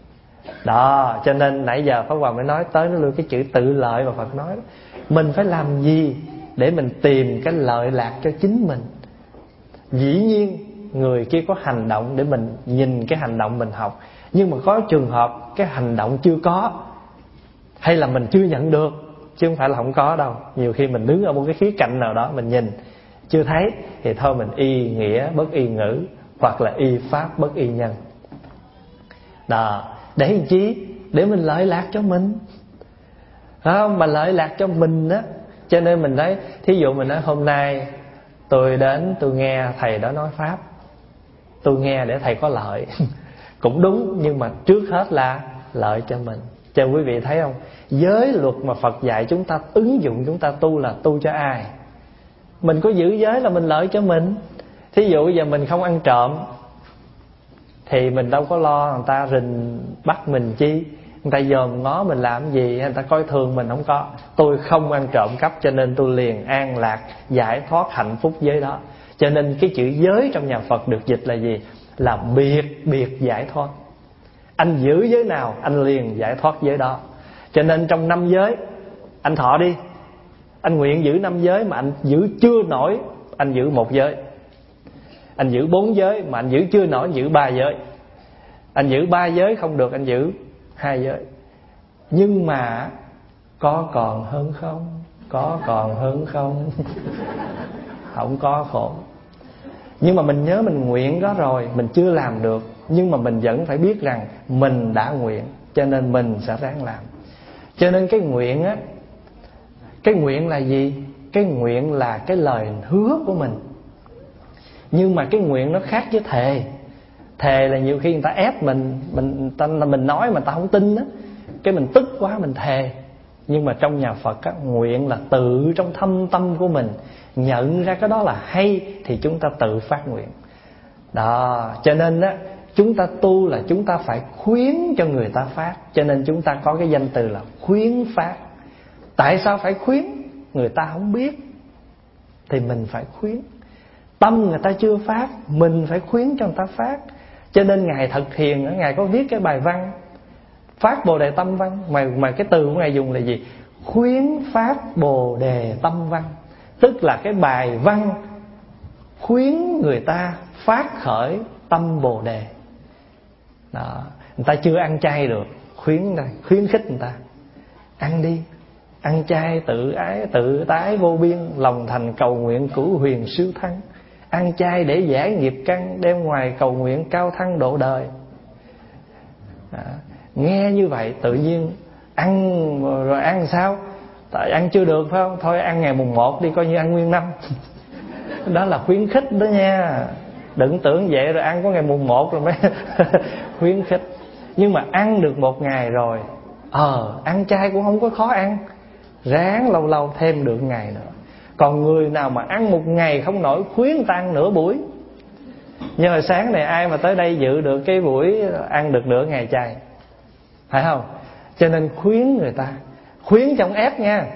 Đó, cho nên nãy giờ Pháp Hòa mới nói tới nó luôn cái chữ tự lợi mà Phật nói đó. Mình phải làm gì để mình tìm cái lợi lạc cho chính mình. Dĩ nhiên người kia có hành động để mình nhìn cái hành động mình học, nhưng mà có trường hợp cái hành động chưa có, hay là mình chưa nhận được, chứ không phải là không có đâu. Nhiều khi mình đứng ở một cái khía cạnh nào đó mình nhìn chưa thấy, thì thôi mình y nghĩa bất y ngữ, hoặc là y pháp bất y nhân. Đó, để làm chi? Để mình lợi lạc cho mình, phải không? Mà lợi lạc cho mình á. Cho nên mình nói, thí dụ mình nói hôm nay tôi đến tôi nghe thầy đó nói pháp, tôi nghe để thầy có lợi. Cũng đúng, nhưng mà trước hết là lợi cho mình. Cho quý vị thấy không, giới luật mà Phật dạy chúng ta ứng dụng, chúng ta tu là tu cho ai? Mình có giữ giới là mình lợi cho mình. Thí dụ bây giờ mình không ăn trộm thì mình đâu có lo người ta rình bắt mình chi, người ta dòm ngó mình làm gì, người ta coi thường mình không có. Tôi không ăn trộm cắp cho nên tôi liền an lạc, giải thoát hạnh phúc giới đó. Cho nên cái chữ giới trong nhà Phật được dịch là gì? Là biệt biệt giải thoát. Anh giữ giới nào anh liền giải thoát giới đó. Cho nên trong năm giới, anh thọ đi, anh nguyện giữ năm giới mà anh giữ chưa nổi, anh giữ một giới. Anh giữ bốn giới mà anh giữ chưa nổi, anh giữ ba giới. Anh giữ ba giới không được, anh giữ hai giới. Nhưng mà có còn hơn không? Có còn hơn không? Không có khổ. Nhưng mà mình nhớ mình nguyện đó rồi, mình chưa làm được, nhưng mà mình vẫn phải biết rằng mình đã nguyện, cho nên mình sẽ ráng làm. Cho nên cái nguyện á, cái nguyện là gì? Cái nguyện là cái lời hứa của mình. Nhưng mà cái nguyện nó khác với thề. Thề là nhiều khi người ta ép mình, mình ta, mình nói mà ta không tin á, cái mình tức quá mình thề. Nhưng mà trong nhà Phật á, nguyện là tự trong thâm tâm của mình nhận ra cái đó là hay thì chúng ta tự phát nguyện. Đó, cho nên á, chúng ta tu là chúng ta phải khuyến cho người ta phát. Cho nên chúng ta có cái danh từ là khuyến phát. Tại sao phải khuyến? Người ta không biết thì mình phải khuyến. Tâm người ta chưa phát, mình phải khuyến cho người ta phát. Cho nên Ngài Thật Thiền, Ngài có viết cái bài văn Phát Bồ Đề Tâm Văn. Mà, mà cái từ của Ngài dùng là gì? Khuyến phát Bồ Đề Tâm Văn. Tức là cái bài văn khuyến người ta phát khởi tâm Bồ Đề. Đó. Người ta chưa ăn chay được, khuyến này, khuyến khích người ta ăn đi, ăn chay tự ái tự tái vô biên, lòng thành cầu nguyện cửu huyền siêu thăng. Ăn chay để giải nghiệp căn, đem ngoài cầu nguyện cao thăng độ đời. Đó. Nghe như vậy tự nhiên ăn rồi ăn sao? Tại ăn chưa được phải không? Thôi ăn ngày mùng một đi, coi như ăn nguyên năm. Đó là khuyến khích đó nha. Đừng tưởng vậy rồi ăn có ngày mùng một rồi mới khuyến khích. Nhưng mà ăn được một ngày rồi, Ờ ăn chay cũng không có khó ăn, ráng lâu lâu thêm được ngày nữa. Còn người nào mà ăn một ngày không nổi, khuyến ta ăn nửa buổi. Nhưng mà sáng này ai mà tới đây dự được cái buổi ăn được nửa ngày chay, phải không? Cho nên khuyến người ta, khuyến trong ép nha.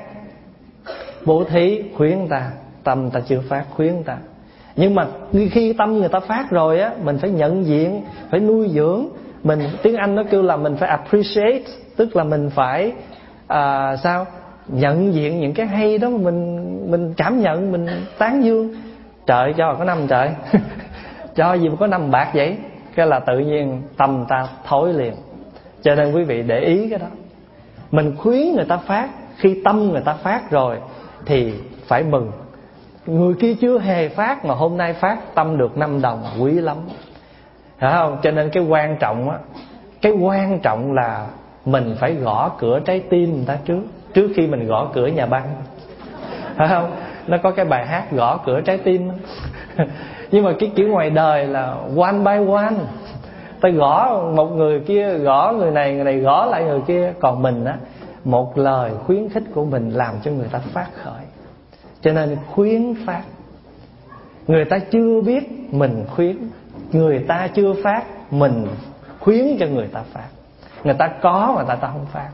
Bố thí khuyến ta, tâm ta chưa phát khuyến ta. Nhưng mà khi tâm người ta phát rồi á, mình phải nhận diện, phải nuôi dưỡng. Mình, tiếng Anh nó kêu là mình phải appreciate, tức là mình phải à, sao? Nhận diện những cái hay đó, mình mình cảm nhận, mình tán dương. Trời cho có năm trời cho gì mà có năm bạc vậy? Cái là tự nhiên tâm ta thối liền. Cho nên quý vị để ý cái đó. Mình khuyến người ta phát, khi tâm người ta phát rồi thì phải mừng. Người kia chưa hề phát mà hôm nay phát, tâm được năm đồng, quý lắm, phải không? Cho nên cái quan trọng á, cái quan trọng là mình phải gõ cửa trái tim người ta trước, trước khi mình gõ cửa nhà băng, phải không? Nó có cái bài hát gõ cửa trái tim. Nhưng mà cái kiểu ngoài đời là one by one, ta gõ một người kia, gõ người này, người này gõ lại người kia. Còn mình á, một lời khuyến khích của mình làm cho người ta phát khởi. Cho nên khuyến phát. Người ta chưa biết mình khuyến, người ta chưa phát mình khuyến cho người ta phát. Người ta có mà ta ta không phát.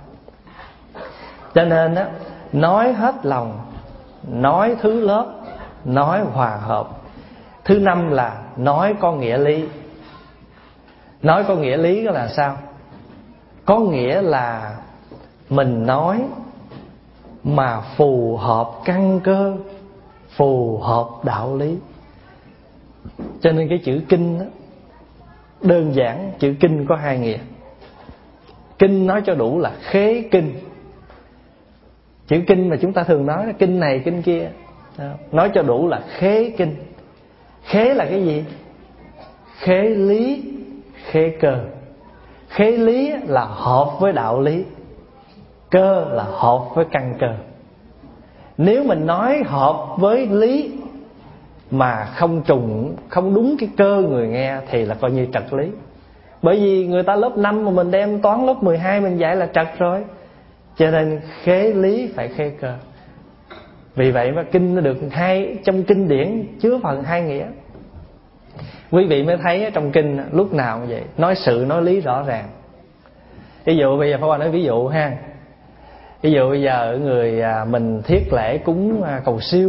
Cho nên á, nói hết lòng, nói thứ lớp, nói hòa hợp. Thứ năm là nói có nghĩa lý. Nói có nghĩa lý đó là sao? Có nghĩa là mình nói mà phù hợp căn cơ, phù hợp đạo lý. Cho nên cái chữ kinh đó, đơn giản, chữ kinh có hai nghĩa. Kinh nói cho đủ là khế kinh. Chữ kinh mà chúng ta thường nói là kinh này kinh kia, nói cho đủ là khế kinh. Khế là cái gì? Khế lý, khế cơ. Khế lý là hợp với đạo lý, cơ là hợp với căn cơ. Nếu mình nói hợp với lý mà không trùng, không đúng cái cơ người nghe thì là coi như trật lý. Bởi vì người ta lớp năm mà mình đem toán lớp mười hai mình dạy là trật rồi. Cho nên khế lý phải khế cơ. Vì vậy mà kinh nó được hai, trong kinh điển chứa phần hai nghĩa. Quý vị mới thấy trong kinh lúc nào như vậy, nói sự nói lý rõ ràng. Ví dụ bây giờ Pháp Hòa nói ví dụ ha. Ví dụ bây giờ người mình thiết lễ cúng cầu siêu,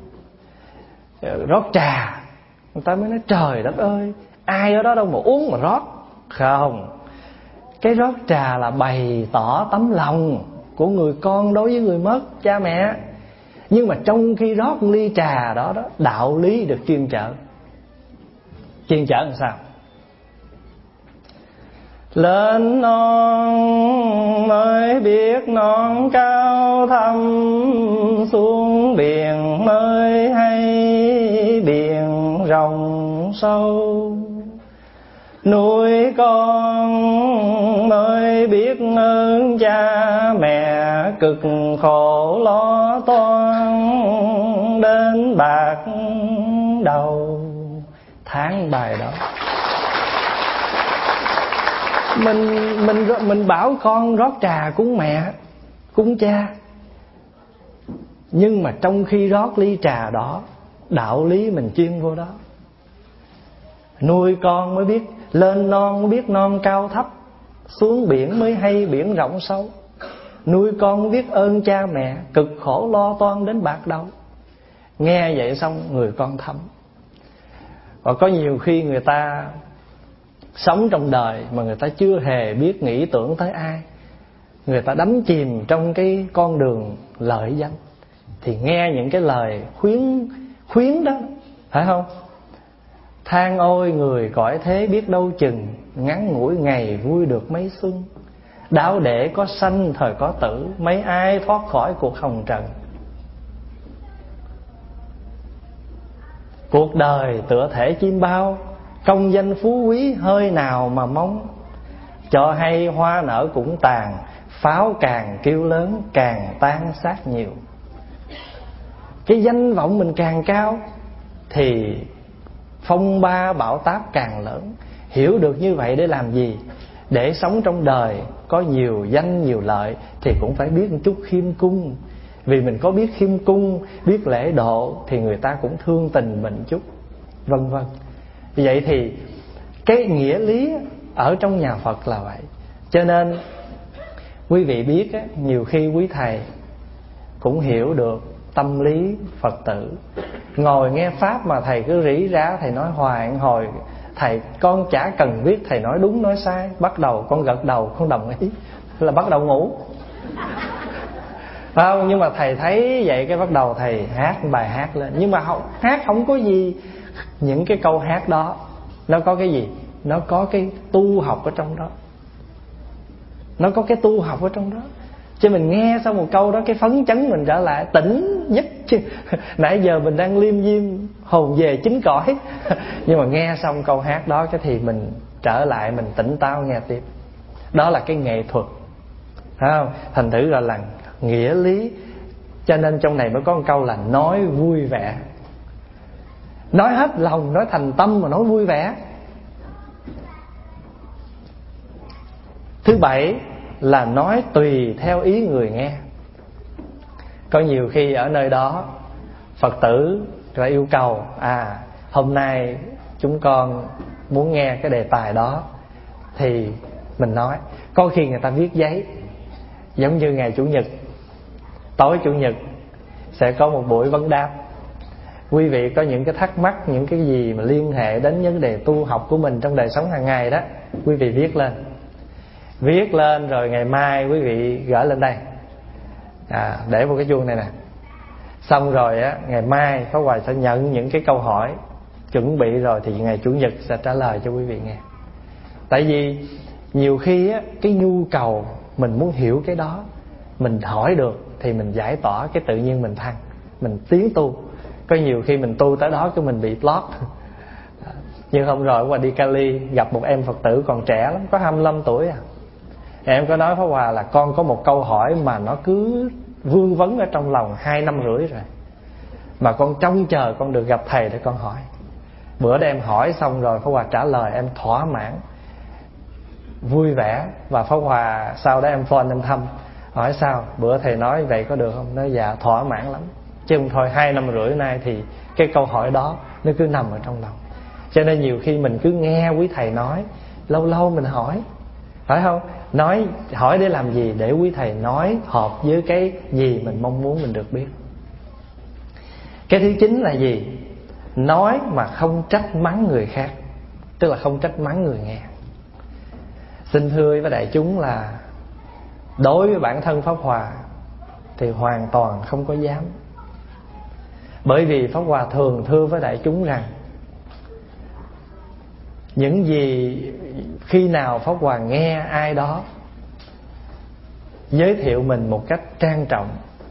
rót trà, người ta mới nói trời đất ơi, ai ở đó đâu mà uống mà rót. Không, cái rót trà là bày tỏ tấm lòng của người con đối với người mất, cha mẹ. Nhưng mà trong khi rót ly trà đó, đó đạo lý được chuyên trở. Chuyên trở làm sao? Lên non mới biết non cao thâm, xuống biển mới hay biển rộng sâu. Nuôi con mới biết ơn cha mẹ, cực khổ lo toan đến bạc đầu. Tháng bài đó Mình mình mình bảo con rót trà cúng mẹ, cúng cha. Nhưng mà trong khi rót ly trà đó, đạo lý mình chuyên vô đó. Nuôi con mới biết, lên non mới biết non cao thấp, xuống biển mới hay biển rộng sâu. Nuôi con mới biết ơn cha mẹ, cực khổ lo toan đến bạc đầu. Nghe vậy xong người con thấm. Và có nhiều khi người ta sống trong đời mà người ta chưa hề biết nghĩ tưởng tới ai, người ta đắm chìm trong cái con đường lợi danh, thì nghe những cái lời khuyến khuyến đó, phải không? Than ôi người cõi thế biết đâu chừng, ngắn ngủi ngày vui được mấy xuân. Đạo đệ có sanh thời có tử, mấy ai thoát khỏi cuộc hồng trần. Cuộc đời tựa thể chim bao, công danh phú quý hơi nào mà mong. Cho hay hoa nở cũng tàn, pháo càng kêu lớn càng tan xác nhiều. Cái danh vọng mình càng cao thì phong ba bão táp càng lớn. Hiểu được như vậy để làm gì? Để sống trong đời có nhiều danh nhiều lợi thì cũng phải biết một chút khiêm cung. Vì mình có biết khiêm cung, biết lễ độ thì người ta cũng thương tình mình chút, vân vân. Vậy thì cái nghĩa lý ở trong nhà Phật là vậy. Cho nên quý vị biết á, nhiều khi quý thầy cũng hiểu được tâm lý Phật tử. Ngồi nghe Pháp mà thầy cứ rỉ rá, thầy nói hoài hồi, thầy con chả cần biết thầy nói đúng nói sai. Bắt đầu con gật đầu không đồng ý là bắt đầu ngủ, phải không? Nhưng mà thầy thấy vậy cái bắt đầu thầy hát bài hát lên. Nhưng mà không, hát không có gì. Những cái câu hát đó nó có cái gì? Nó có cái tu học ở trong đó. Nó có cái tu học ở trong đó. Chứ mình nghe xong một câu đó cái phấn chấn mình trở lại tỉnh nhất chứ. Nãy giờ mình đang liêm diêm hồn về chính cõi. Nhưng mà nghe xong câu hát đó cái thì mình trở lại, mình tỉnh táo nghe tiếp. Đó là cái nghệ thuật, phải không? Thành thử gọi là nghĩa lý. Cho nên trong này mới có một câu là nói vui vẻ. Nói hết lòng, nói thành tâm mà nói vui vẻ. Thứ bảy là nói tùy theo ý người nghe. Có nhiều khi ở nơi đó Phật tử ra yêu cầu, à hôm nay chúng con muốn nghe cái đề tài đó, thì mình nói. Có khi người ta viết giấy, giống như ngày Chủ nhật, tối Chủ nhật sẽ có một buổi vấn đáp. Quý vị có những cái thắc mắc, những cái gì mà liên hệ đến vấn đề tu học của mình trong đời sống hàng ngày đó, quý vị viết lên. Viết lên rồi ngày mai quý vị gửi lên đây, à, để một cái chuông này nè. Xong rồi á, ngày mai Pháp Hòa sẽ nhận những cái câu hỏi chuẩn bị rồi thì ngày Chủ nhật sẽ trả lời cho quý vị nghe. Tại vì nhiều khi á, cái nhu cầu mình muốn hiểu cái đó, mình hỏi được thì mình giải tỏa, cái tự nhiên mình thăng, mình tiến tu. Có nhiều khi mình tu tới đó cái mình bị block. Nhưng hôm rồi qua đi Cali gặp một em Phật tử còn trẻ lắm, có hai mươi lăm tuổi à. Em có nói Pháp Hòa là con có một câu hỏi mà nó cứ vương vấn ở trong lòng hai năm rưỡi rồi, mà con trông chờ con được gặp thầy để con hỏi. Bữa đó em hỏi xong rồi Pháp Hòa trả lời, em thỏa mãn, vui vẻ. Và Pháp Hòa sau đó em phone em thăm, hỏi sao bữa thầy nói vậy có được không? Nói dạ thỏa mãn lắm. Chứ không thôi hai năm rưỡi nay thì cái câu hỏi đó nó cứ nằm ở trong lòng. Cho nên nhiều khi mình cứ nghe quý thầy nói, lâu lâu mình hỏi, phải không? Nói hỏi để làm gì? Để quý thầy nói hợp với cái gì mình mong muốn mình được biết. Cái thứ chín là gì? Nói mà không trách mắng người khác, tức là không trách mắng người nghe. Xin thưa với đại chúng là đối với bản thân Pháp Hòa thì hoàn toàn không có dám. Bởi vì Pháp Hòa thường thưa với đại chúng rằng những gì khi nào Pháp Hòa nghe ai đó giới thiệu mình một cách trang trọng,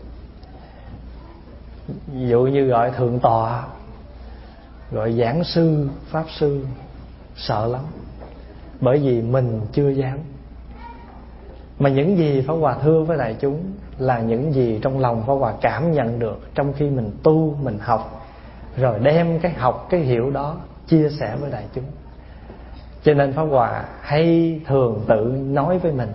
ví dụ như gọi thượng tọa, gọi giảng sư, pháp sư, sợ lắm. Bởi vì mình chưa dám. Mà những gì Pháp Hòa thưa với đại chúng là những gì trong lòng Pháp Hòa cảm nhận được trong khi mình tu, mình học, rồi đem cái học, cái hiểu đó chia sẻ với đại chúng. Cho nên Pháp Hòa hay thường tự nói với mình,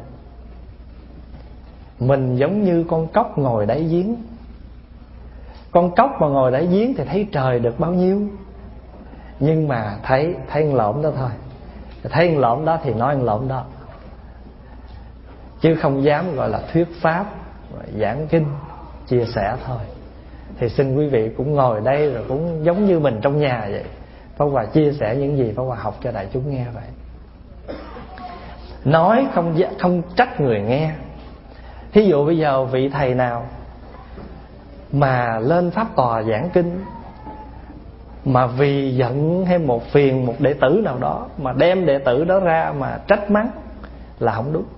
mình giống như con cóc ngồi đáy giếng. Con cóc mà ngồi đáy giếng thì thấy trời được bao nhiêu, Nhưng mà thấy thấy ăn lộn đó thôi, thấy ăn lộn đó thì nói ăn lộn đó, chứ không dám gọi là thuyết pháp, giảng kinh, chia sẻ thôi. Thì xin quý vị cũng ngồi đây rồi cũng giống như mình trong nhà vậy. Pháp Hòa chia sẻ những gì Pháp Hòa học cho đại chúng nghe vậy. Nói không không trách người nghe. Thí dụ bây giờ vị thầy nào mà lên pháp tòa giảng kinh, mà vì giận hay một phiền một đệ tử nào đó mà đem đệ tử đó ra mà trách mắng là không đúng.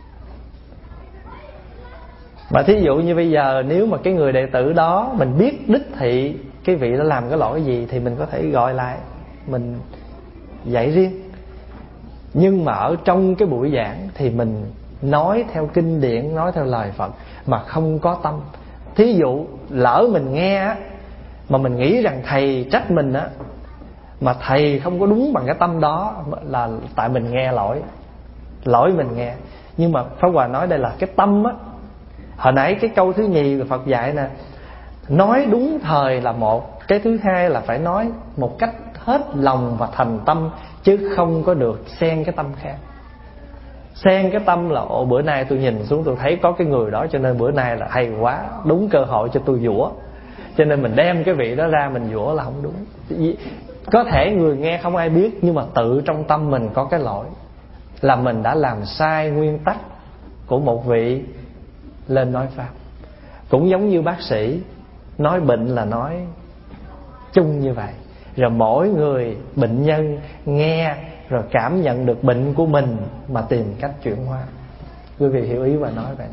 Mà thí dụ như bây giờ nếu mà cái người đệ tử đó mình biết đích thị cái vị đó làm cái lỗi gì thì mình có thể gọi lại, mình dạy riêng. Nhưng mà ở trong cái buổi giảng thì mình nói theo kinh điển, nói theo lời Phật mà không có tâm. Thí dụ lỡ mình nghe á, mà mình nghĩ rằng thầy trách mình á, mà thầy không có đúng bằng cái tâm đó, là tại mình nghe lỗi, lỗi mình nghe. Nhưng mà Pháp Hòa nói đây là cái tâm á. Hồi nãy cái câu thứ nhì của Phật dạy nè, nói đúng thời là một, cái thứ hai là phải nói một cách hết lòng và thành tâm, chứ không có được xen cái tâm khác. Xen cái tâm là ồ bữa nay tôi nhìn xuống tôi thấy có cái người đó cho nên bữa nay là hay quá, đúng cơ hội cho tôi giũa, cho nên mình đem cái vị đó ra mình giũa là không đúng. Có thể người nghe không ai biết, nhưng mà tự trong tâm mình có cái lỗi, là mình đã làm sai nguyên tắc của một vị lên nói pháp. Cũng giống như bác sĩ nói bệnh là nói chung như vậy, rồi mỗi người bệnh nhân nghe rồi cảm nhận được bệnh của mình mà tìm cách chuyển hóa. Quý vị hiểu ý và nói vậy.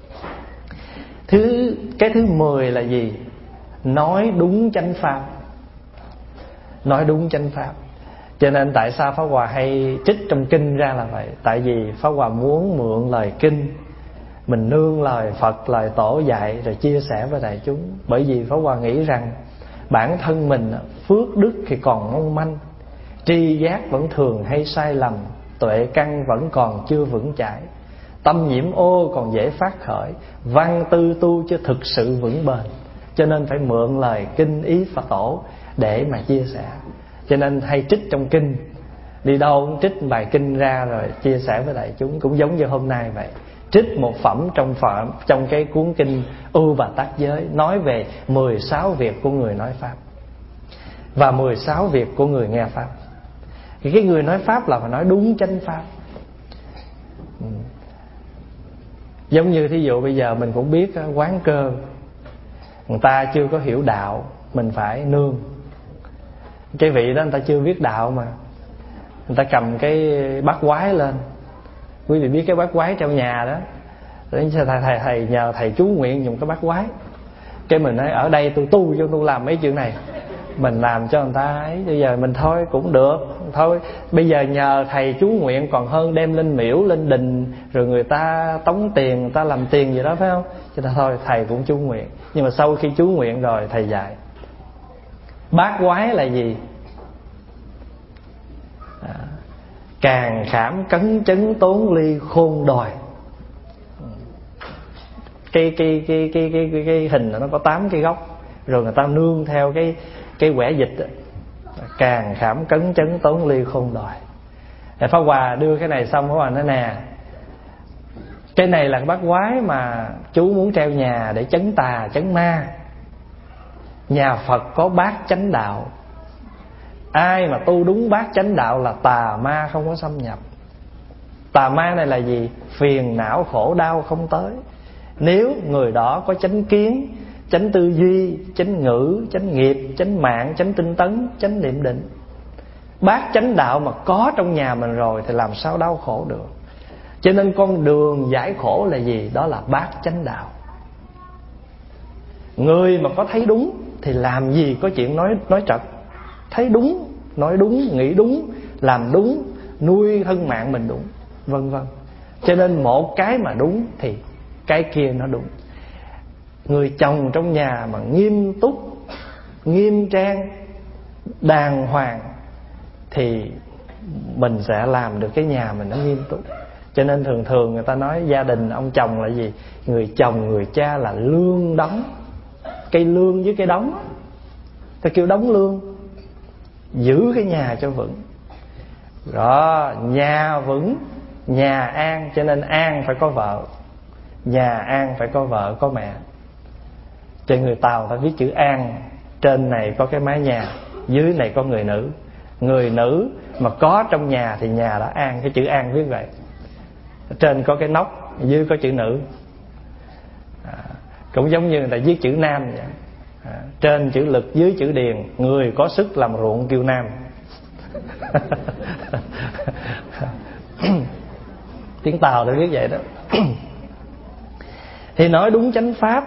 Thứ cái thứ mười là gì? Nói đúng chánh pháp. Nói đúng chánh pháp. Cho nên tại sao Pháp Hòa hay trích trong kinh ra là vậy? Tại vì Pháp Hòa muốn mượn lời kinh, mình nương lời Phật, lời Tổ dạy rồi chia sẻ với đại chúng. Bởi vì Pháp Hòa nghĩ rằng bản thân mình phước đức thì còn mong manh, tri giác vẫn thường hay sai lầm, tuệ căn vẫn còn chưa vững chãi, tâm nhiễm ô còn dễ phát khởi, văn tư tu chưa thực sự vững bền. Cho nên phải mượn lời kinh ý Phật Tổ để mà chia sẻ. Cho nên hay trích trong kinh, đi đâu cũng trích bài kinh ra rồi chia sẻ với đại chúng. Cũng giống như hôm nay vậy, trích một phẩm trong phẩm trong cái cuốn kinh Ưu Bà Tát Giới, nói về mười sáu việc của người nói pháp và mười sáu việc của người nghe pháp. Thì cái người nói pháp là phải nói đúng chánh pháp. ừ. Giống như thí dụ bây giờ mình cũng biết quán cơ, người ta chưa có hiểu đạo, mình phải nương. Cái vị đó người ta chưa biết đạo mà người ta cầm cái bát quái lên. Quý vị biết cái bát quái trong nhà đó, thầy, thầy, thầy nhờ thầy chú nguyện dùng cái bát quái. Cái mình nói ở đây tôi tu cho tôi làm mấy chuyện này, mình làm cho người ta ấy. Bây giờ mình thôi cũng được, thôi bây giờ nhờ thầy chú nguyện còn hơn đem lên miễu lên đình rồi người ta tống tiền, người ta làm tiền gì đó, phải không? Cho nên thôi thầy cũng chú nguyện. Nhưng mà sau khi chú nguyện rồi thầy dạy bát quái là gì? À, càng khảm cấn chấn tốn ly khôn đòi. Cái cái cái cái cái cái, cái hình nó có tám cái góc, rồi người ta nương theo cái cái quẻ dịch đó. Càng khảm cấn chấn tốn ly khôn đòi. Để Pháp Hòa đưa cái này xong, Pháp Hòa nói nè, cái này là bát quái mà chú muốn treo nhà để chấn tà chấn ma. Nhà Phật có bát chánh đạo, ai mà tu đúng bát chánh đạo là tà ma không có xâm nhập. Tà ma này là gì? Phiền não khổ đau không tới. Nếu người đó có chánh kiến, chánh tư duy, chánh ngữ, chánh nghiệp, chánh mạng, chánh tinh tấn, chánh niệm định, bát chánh đạo mà có trong nhà mình rồi thì làm sao đau khổ được. Cho nên con đường giải khổ là gì? Đó là bát chánh đạo. Người mà có thấy đúng thì làm gì có chuyện nói nói trật. Thấy đúng, nói đúng, nghĩ đúng, làm đúng, nuôi thân mạng mình đúng, vân vân. Cho nên một cái mà đúng thì cái kia nó đúng. Người chồng trong nhà mà nghiêm túc, nghiêm trang, đàng hoàng thì mình sẽ làm được cái nhà mình nó nghiêm túc. Cho nên thường thường người ta nói gia đình ông chồng là gì? Người chồng, người cha là lương đóng. Cây lương với cây đóng, ta kêu đóng lương. giữ cái nhà cho vững. Đó, nhà vững, nhà an. Cho nên an phải có vợ, nhà an phải có vợ có mẹ. Cho người Tàu ta viết chữ an, trên này có cái mái nhà, dưới này có người nữ. Người nữ mà có trong nhà thì nhà đã an. Cái chữ an viết vậy. Trên có cái nóc, dưới có chữ nữ. à, Cũng giống như người ta viết chữ nam vậy. à, Trên chữ lực, dưới chữ điền. Người có sức làm ruộng kêu nam. Tiếng Tàu đã viết vậy đó. Thì nói đúng chánh pháp,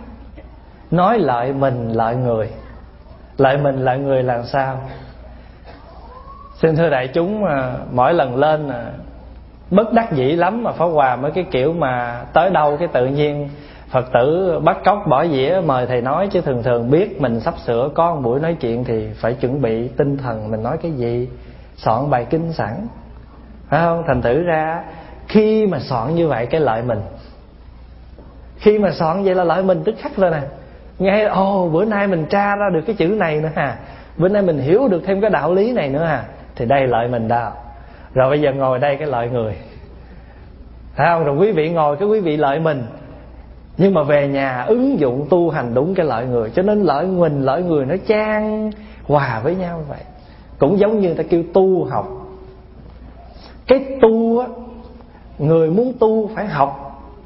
nói lợi mình lợi người. Lợi mình lợi người là sao? Xin thưa đại chúng, mỗi lần lên bất đắc dĩ lắm mà Pháp Hòa mới cái kiểu mà tới đâu cái tự nhiên Phật tử bắt cóc bỏ dĩa mời thầy nói. Chứ thường thường biết mình sắp sửa có một buổi nói chuyện thì phải chuẩn bị tinh thần mình nói cái gì, soạn bài kinh sẵn, phải không? Thành thử ra khi mà soạn như vậy cái lợi mình, khi mà soạn vậy là lợi mình tức khắc rồi nè. Nghe ồ bữa nay mình tra ra được cái chữ này nữa ha, bữa nay mình hiểu được thêm cái đạo lý này nữa ha, thì đây lợi mình đó. Rồi bây giờ ngồi đây cái lợi người, thấy không? Rồi quý vị ngồi cái quý vị lợi mình, nhưng mà về nhà ứng dụng tu hành đúng cái lợi người. Cho nên lợi mình lợi người nó chan hòa với nhau vậy. Cũng giống như ta kêu tu học. Cái tu á, người muốn tu phải học.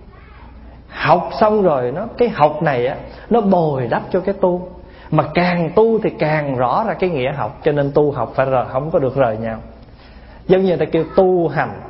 Học xong rồi nó cái học này á, nó bồi đắp cho cái tu. Mà càng tu thì càng rõ ra cái nghĩa học. Cho nên tu học phải rời, không có được rời nhau. Giống như ta kêu tu hành.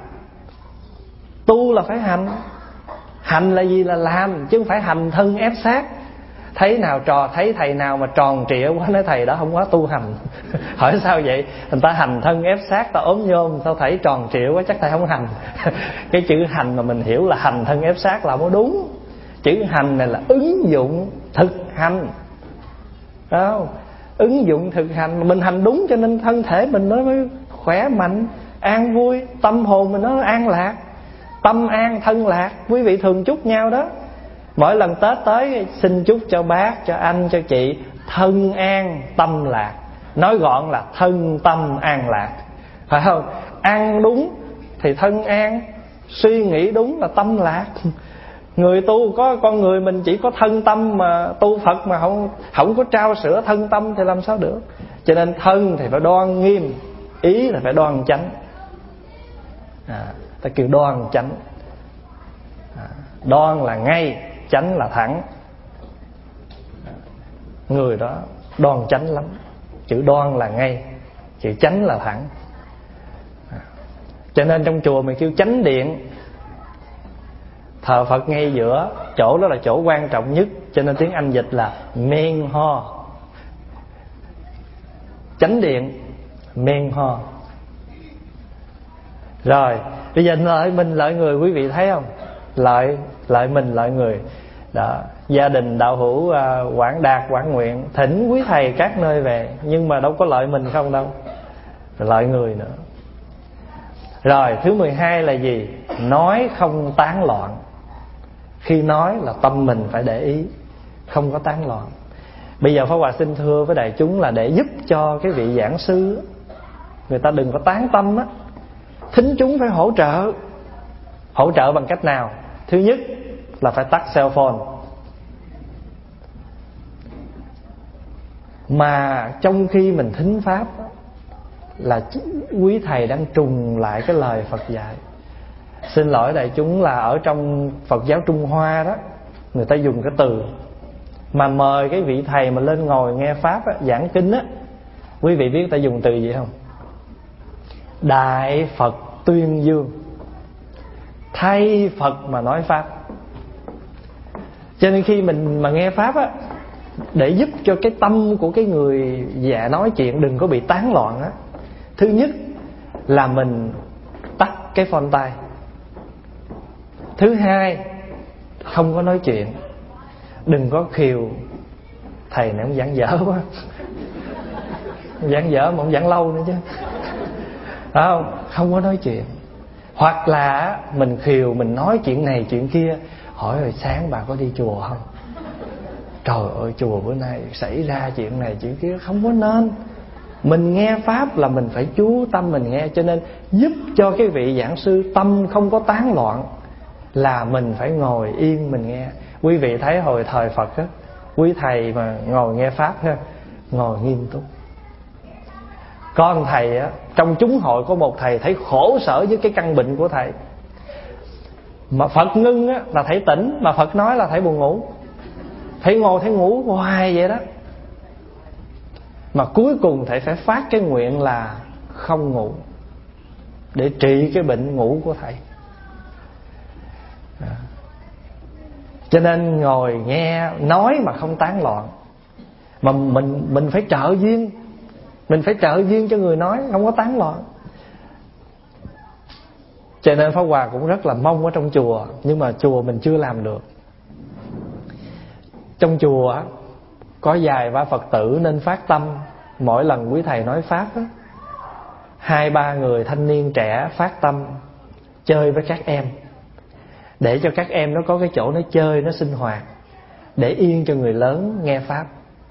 Tu là phải hành. Hành là gì? Là làm, chứ không phải hành thân ép sát. Thấy nào trò thấy thầy nào mà tròn trịa quá nói thầy đó không quá tu hành. Hỏi sao vậy? Người ta hành thân ép sát, ta ốm nhôm, sao thầy tròn trịa quá chắc thầy không hành. Cái chữ hành mà mình hiểu là hành thân ép sát là không đúng. Chữ hành này là ứng dụng thực hành, phải không? Ứng dụng thực hành, mình hành đúng cho nên thân thể mình nó mới khỏe mạnh, an vui, tâm hồn mình nó an lạc. Tâm an thân lạc, quý vị thường chúc nhau đó. Mỗi lần Tết tới xin chúc cho bác, cho anh, cho chị thân an tâm lạc. Nói gọn là thân tâm an lạc, phải không? Ăn đúng thì thân an, suy nghĩ đúng là tâm lạc. Người tu có con người mình chỉ có thân tâm mà tu Phật mà không không có trao sữa thân tâm thì làm sao được? Cho nên thân thì phải đoan nghiêm, ý là phải đoan chánh. À, ta kêu đoan chánh. À, đoan là ngay, chánh là thẳng. À, người đó đoan chánh lắm. Chữ đoan là ngay, chữ chánh là thẳng. À, cho nên trong chùa mình kêu chánh điện. Thờ Phật ngay giữa, chỗ đó là chỗ quan trọng nhất. Cho nên tiếng Anh dịch là main hall. Chánh điện, main hall. Rồi, bây giờ lợi mình lợi người, quý vị thấy không? Lợi, lợi mình lợi người đó. Gia đình đạo hữu uh, Quảng Đạt, Quảng Nguyện thỉnh quý thầy các nơi về, nhưng mà đâu có lợi mình không đâu, lợi người nữa. Rồi, thứ mười hai là gì? Nói không tán loạn. Khi nói là tâm mình phải để ý, không có tán loạn. Bây giờ Pháp Hòa xin thưa với đại chúng là để giúp cho cái vị giảng sư người ta đừng có tán tâm á, thính chúng phải hỗ trợ. Hỗ trợ bằng cách nào? Thứ nhất là phải tắt cell phone. Mà trong khi mình thính pháp là quý thầy đang trùng lại cái lời Phật dạy. Xin lỗi đại chúng là ở trong Phật giáo Trung Hoa đó, người ta dùng cái từ mà mời cái vị thầy mà lên ngồi nghe pháp á, giảng kinh á, quý vị biết ta dùng từ gì không? Đại Phật tuyên dương, thay Phật mà nói pháp. Cho nên khi mình mà nghe pháp á, để giúp cho cái tâm của cái người dạ nói chuyện đừng có bị tán loạn á, thứ nhất là mình tắt cái phone tay. Thứ hai, không có nói chuyện. Đừng có khiều thầy này ông giảng dở quá, giảng dở mà ông giảng lâu nữa chứ, phải không? Không có nói chuyện. Hoặc là mình khiều, mình nói chuyện này chuyện kia. Hỏi rồi sáng bà có đi chùa không? Trời ơi chùa bữa nay xảy ra chuyện này chuyện kia. Không có nên. Mình nghe pháp là mình phải chú tâm mình nghe. Cho nên giúp cho cái vị giảng sư tâm không có tán loạn là mình phải ngồi yên mình nghe. Quý vị thấy hồi thời Phật á, quý thầy mà ngồi nghe pháp ha, ngồi nghiêm túc. Có một thầy á, trong chúng hội có một thầy thấy khổ sở với cái căn bệnh của thầy, mà Phật ngưng á là thầy tỉnh, mà Phật nói là thầy buồn ngủ. Thầy ngồi thầy ngủ hoài vậy đó. Mà cuối cùng thầy phải phát cái nguyện là không ngủ, để trị cái bệnh ngủ của thầy. Cho nên ngồi nghe nói mà không tán loạn. Mà mình mình phải trợ duyên, mình phải trợ duyên cho người nói, không có tán loạn. Cho nên Pháp Hòa cũng rất là mong ở trong chùa, nhưng mà chùa mình chưa làm được. Trong chùa có vài ba Phật tử nên phát tâm, mỗi lần quý thầy nói pháp á, hai ba người thanh niên trẻ phát tâm chơi với các em, để cho các em nó có cái chỗ nó chơi, nó sinh hoạt, để yên cho người lớn nghe pháp.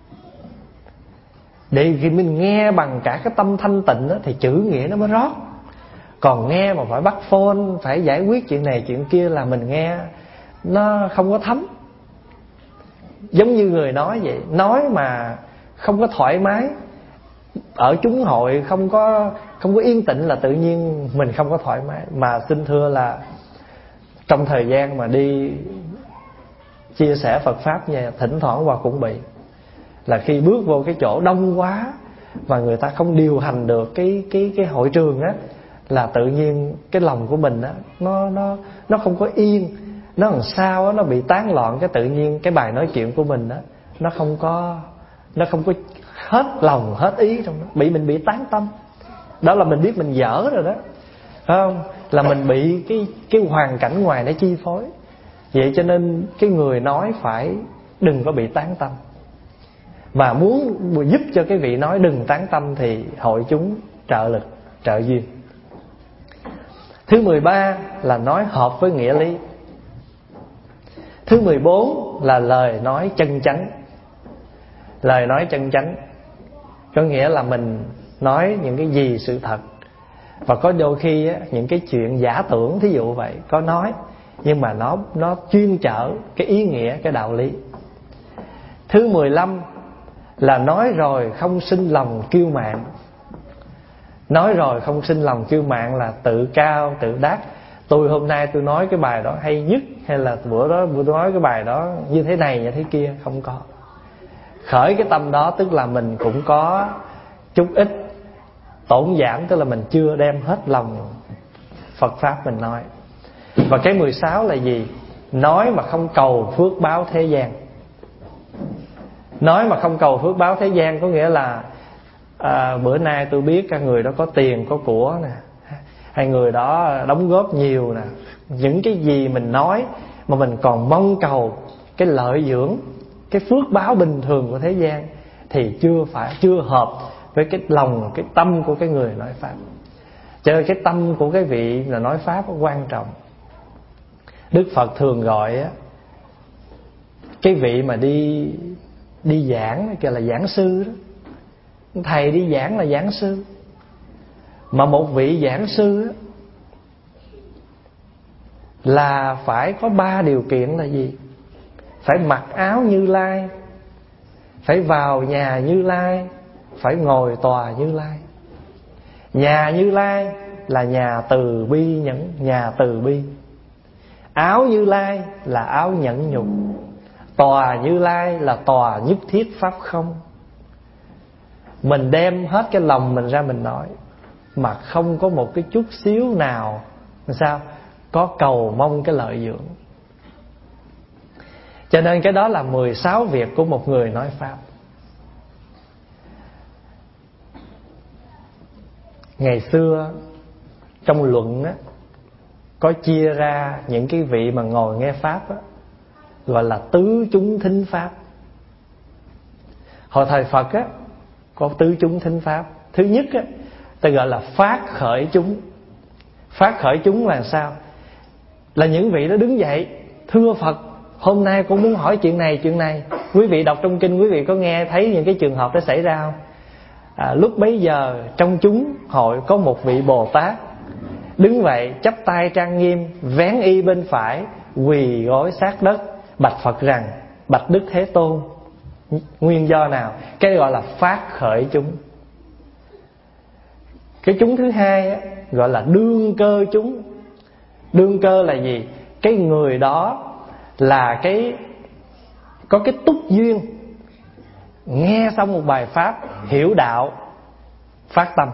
Để khi mình nghe bằng cả cái tâm thanh tịnh đó, thì chữ nghĩa nó mới rót. Còn nghe mà phải bắt phone, phải giải quyết chuyện này chuyện kia là mình nghe nó không có thấm. Giống như người nói vậy, nói mà không có thoải mái, ở chúng hội không có không có yên tĩnh là tự nhiên mình không có thoải mái. Mà xin thưa là trong thời gian mà đi chia sẻ Phật pháp nha, thỉnh thoảng Hòa cũng bị, là khi bước vô cái chỗ đông quá và người ta không điều hành được cái cái cái hội trường á, là tự nhiên cái lòng của mình á, nó nó nó không có yên, nó làm sao á, nó bị tán loạn. Cái tự nhiên cái bài nói chuyện của mình á, nó không có nó không có hết lòng hết ý trong đó, bị mình bị tán tâm. Đó là mình biết mình dở rồi đó, phải không? Là mình bị cái cái hoàn cảnh ngoài nó chi phối. Vậy cho nên cái người nói phải đừng có bị tán tâm. Và muốn giúp cho cái vị nói đừng tán tâm thì hội chúng trợ lực, trợ duyên. Thứ mười ba là nói hợp với nghĩa lý. Thứ mười bốn là lời nói chân chánh. Lời nói chân chánh có nghĩa là mình nói những cái gì sự thật. Và có đôi khi á, những cái chuyện giả tưởng, thí dụ vậy, có nói nhưng mà nó nó chuyên chở cái ý nghĩa, cái đạo lý. Thứ mười lăm là nói rồi không sinh lòng kiêu mạn. Nói rồi không sinh lòng kiêu mạn là tự cao, tự đắc. Tôi hôm nay tôi nói cái bài đó hay nhất, hay là bữa đó tôi nói cái bài đó như thế này như thế kia, không có. Khởi cái tâm đó tức là mình cũng có chút ít tổn giảm, tức là mình chưa đem hết lòng Phật pháp mình nói. Và cái mười sáu là gì? Nói mà không cầu phước báo thế gian. Nói mà không cầu phước báo thế gian có nghĩa là à, bữa nay tôi biết các người đó có tiền có của nè, hay người đó đóng góp nhiều nè. Những cái gì mình nói mà mình còn mong cầu cái lợi dưỡng, cái phước báo bình thường của thế gian thì chưa phải chưa hợp với cái lòng, cái tâm của cái người nói pháp. Cho nên cái tâm của cái vị là nói pháp quan trọng. Đức Phật thường gọi á, cái vị mà đi đi giảng kêu là giảng sư đó. Thầy đi giảng là giảng sư. Mà một vị giảng sư á, là phải có ba điều kiện là gì? Phải mặc áo Như Lai, phải vào nhà Như Lai, phải ngồi tòa Như Lai. Nhà Như Lai là nhà từ bi nhẫn, nhà từ bi. Áo Như Lai là áo nhẫn nhục. Tòa Như Lai là tòa nhất thiết pháp không. Mình đem hết cái lòng mình ra mình nói, mà không có một cái chút xíu nào sao có cầu mong cái lợi dưỡng. Cho nên cái đó là mười sáu việc của một người nói pháp. Ngày xưa trong luận á, có chia ra những cái vị mà ngồi nghe pháp á, gọi là tứ chúng thính pháp. Hồi thời Phật á, có tứ chúng thính pháp. Thứ nhất á, ta gọi là phát khởi chúng. Phát khởi chúng là sao? Là những vị đó đứng dậy, thưa Phật, hôm nay con muốn hỏi chuyện này chuyện này. Quý vị đọc trong kinh, quý vị có nghe thấy những cái trường hợp đó xảy ra không? à, lúc bấy giờ trong chúng hội có một vị Bồ Tát đứng vậy, chắp tay trang nghiêm, vén y bên phải, quỳ gối sát đất, bạch Phật rằng: bạch Đức Thế Tôn. Nguyên do nào? Cái gọi là phát khởi chúng. Cái chúng thứ hai á, gọi là đương cơ chúng. Đương cơ là gì? Cái người đó là cái có cái túc duyên, nghe xong một bài pháp, hiểu đạo, phát tâm.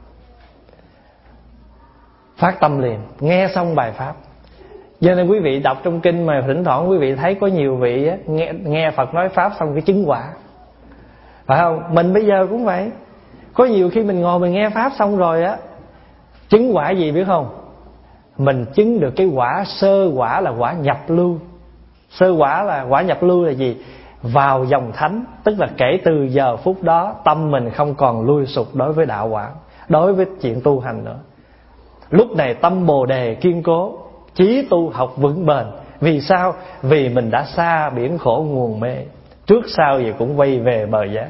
Phát tâm liền, nghe xong bài pháp. Cho nên quý vị đọc trong kinh mà thỉnh thoảng quý vị thấy có nhiều vị á, nghe, nghe Phật nói pháp xong cái chứng quả, phải không? Mình bây giờ cũng vậy. Có nhiều khi mình ngồi mình nghe pháp xong rồi á, chứng quả gì biết không? Mình chứng được cái quả sơ quả là quả nhập lưu. Sơ quả là quả nhập lưu là gì? Vào dòng thánh. Tức là kể từ giờ phút đó tâm mình không còn lui sụp đối với đạo quả, đối với chuyện tu hành nữa. Lúc này tâm Bồ Đề kiên cố, chí tu học vững bền. Vì sao? Vì mình đã xa biển khổ nguồn mê, trước sau gì cũng quay về bờ giác.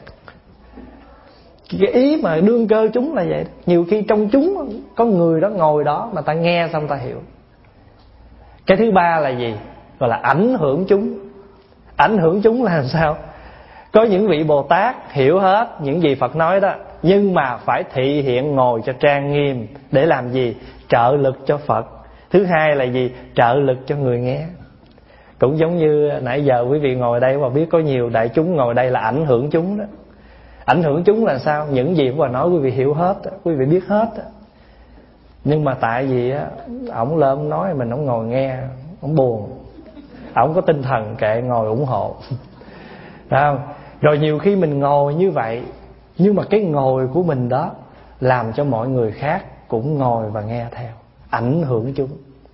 Cái ý mà đương cơ chúng là vậy. Nhiều khi trong chúng có người đó ngồi đó mà ta nghe xong ta hiểu. Cái thứ ba là gì? Gọi là ảnh hưởng chúng. Ảnh hưởng chúng là làm sao? Có những vị Bồ Tát hiểu hết những gì Phật nói đó, nhưng mà phải thị hiện ngồi cho trang nghiêm. Để làm gì? Trợ lực cho Phật. Thứ hai là gì? Trợ lực cho người nghe. Cũng giống như nãy giờ quý vị ngồi đây mà biết có nhiều đại chúng ngồi đây là ảnh hưởng chúng đó. Ảnh hưởng chúng là sao? Những gì Phật nói quý vị hiểu hết, quý vị biết hết. Nhưng mà tại vì á, ổng lên ổng nói mình ổng ngồi nghe, ổng buồn, ổng có tinh thần kệ ngồi ủng hộ. Phải không? Rồi nhiều khi mình ngồi như vậy, nhưng mà cái ngồi của mình đó làm cho mọi người khác cũng ngồi và nghe theo, ảnh hưởng chúng.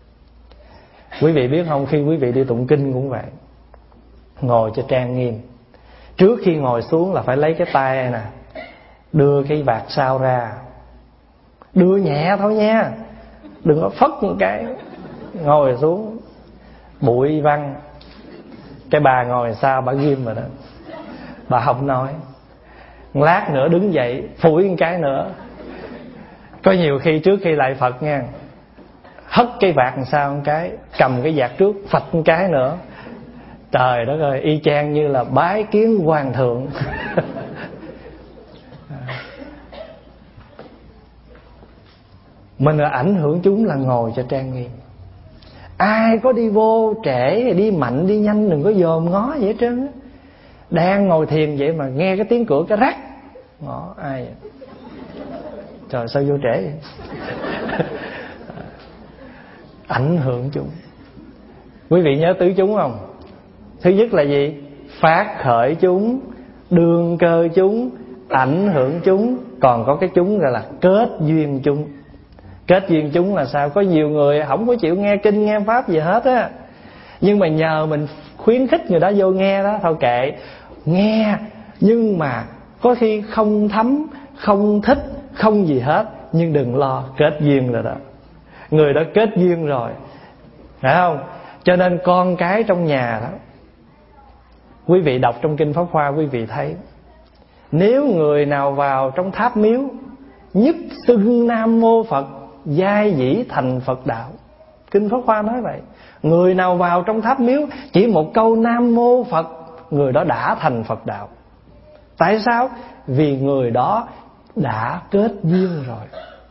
Quý vị biết không, khi quý vị đi tụng kinh cũng vậy, ngồi cho trang nghiêm. Trước khi ngồi xuống là phải lấy cái tay nè, đưa cái vạt sau ra, đưa nhẹ thôi nha, đừng có phất một cái. Ngồi xuống bụi văng. Cái bà ngồi sau bà ghim rồi đó, bà không nói. Lát nữa đứng dậy phủi một cái nữa. Có nhiều khi trước khi lại Phật nha, hất cái vạt làm sao một cái, cầm cái vạt trước phật một cái nữa. Trời đất ơi, y chang như là bái kiến hoàng thượng. Mình là ảnh hưởng chúng là ngồi cho trang nghiêm. Ai có đi vô trễ, đi mạnh, đi nhanh đừng có dòm ngó vậy hết trơn á. Đang ngồi thiền vậy mà nghe cái tiếng cửa cái rắc, ngó ai vậy? Trời sao vô trễ vậy? Ảnh hưởng chúng. Quý vị nhớ tứ chúng không? Thứ nhất là gì? Phát khởi chúng, đương cơ chúng, ảnh hưởng chúng. Còn có cái chúng gọi là kết duyên chúng. Kết duyên chúng là sao? Có nhiều người không có chịu nghe kinh nghe pháp gì hết á, nhưng mà nhờ mình khuyến khích người đó vô nghe đó, thôi kệ, nghe. Nhưng mà có khi không thấm, không thích, không gì hết, nhưng đừng lo, kết duyên rồi đó. Người đó kết duyên rồi, phải không? Cho nên con cái trong nhà đó, quý vị đọc trong kinh Pháp Hoa, quý vị thấy nếu người nào vào trong tháp miếu nhất xưng Nam Mô Phật, giai dĩ thành Phật đạo. Kinh Pháp Hoa nói vậy. Người nào vào trong tháp miếu chỉ một câu Nam Mô Phật, người đó đã thành Phật đạo. Tại sao? Vì người đó đã kết duyên rồi.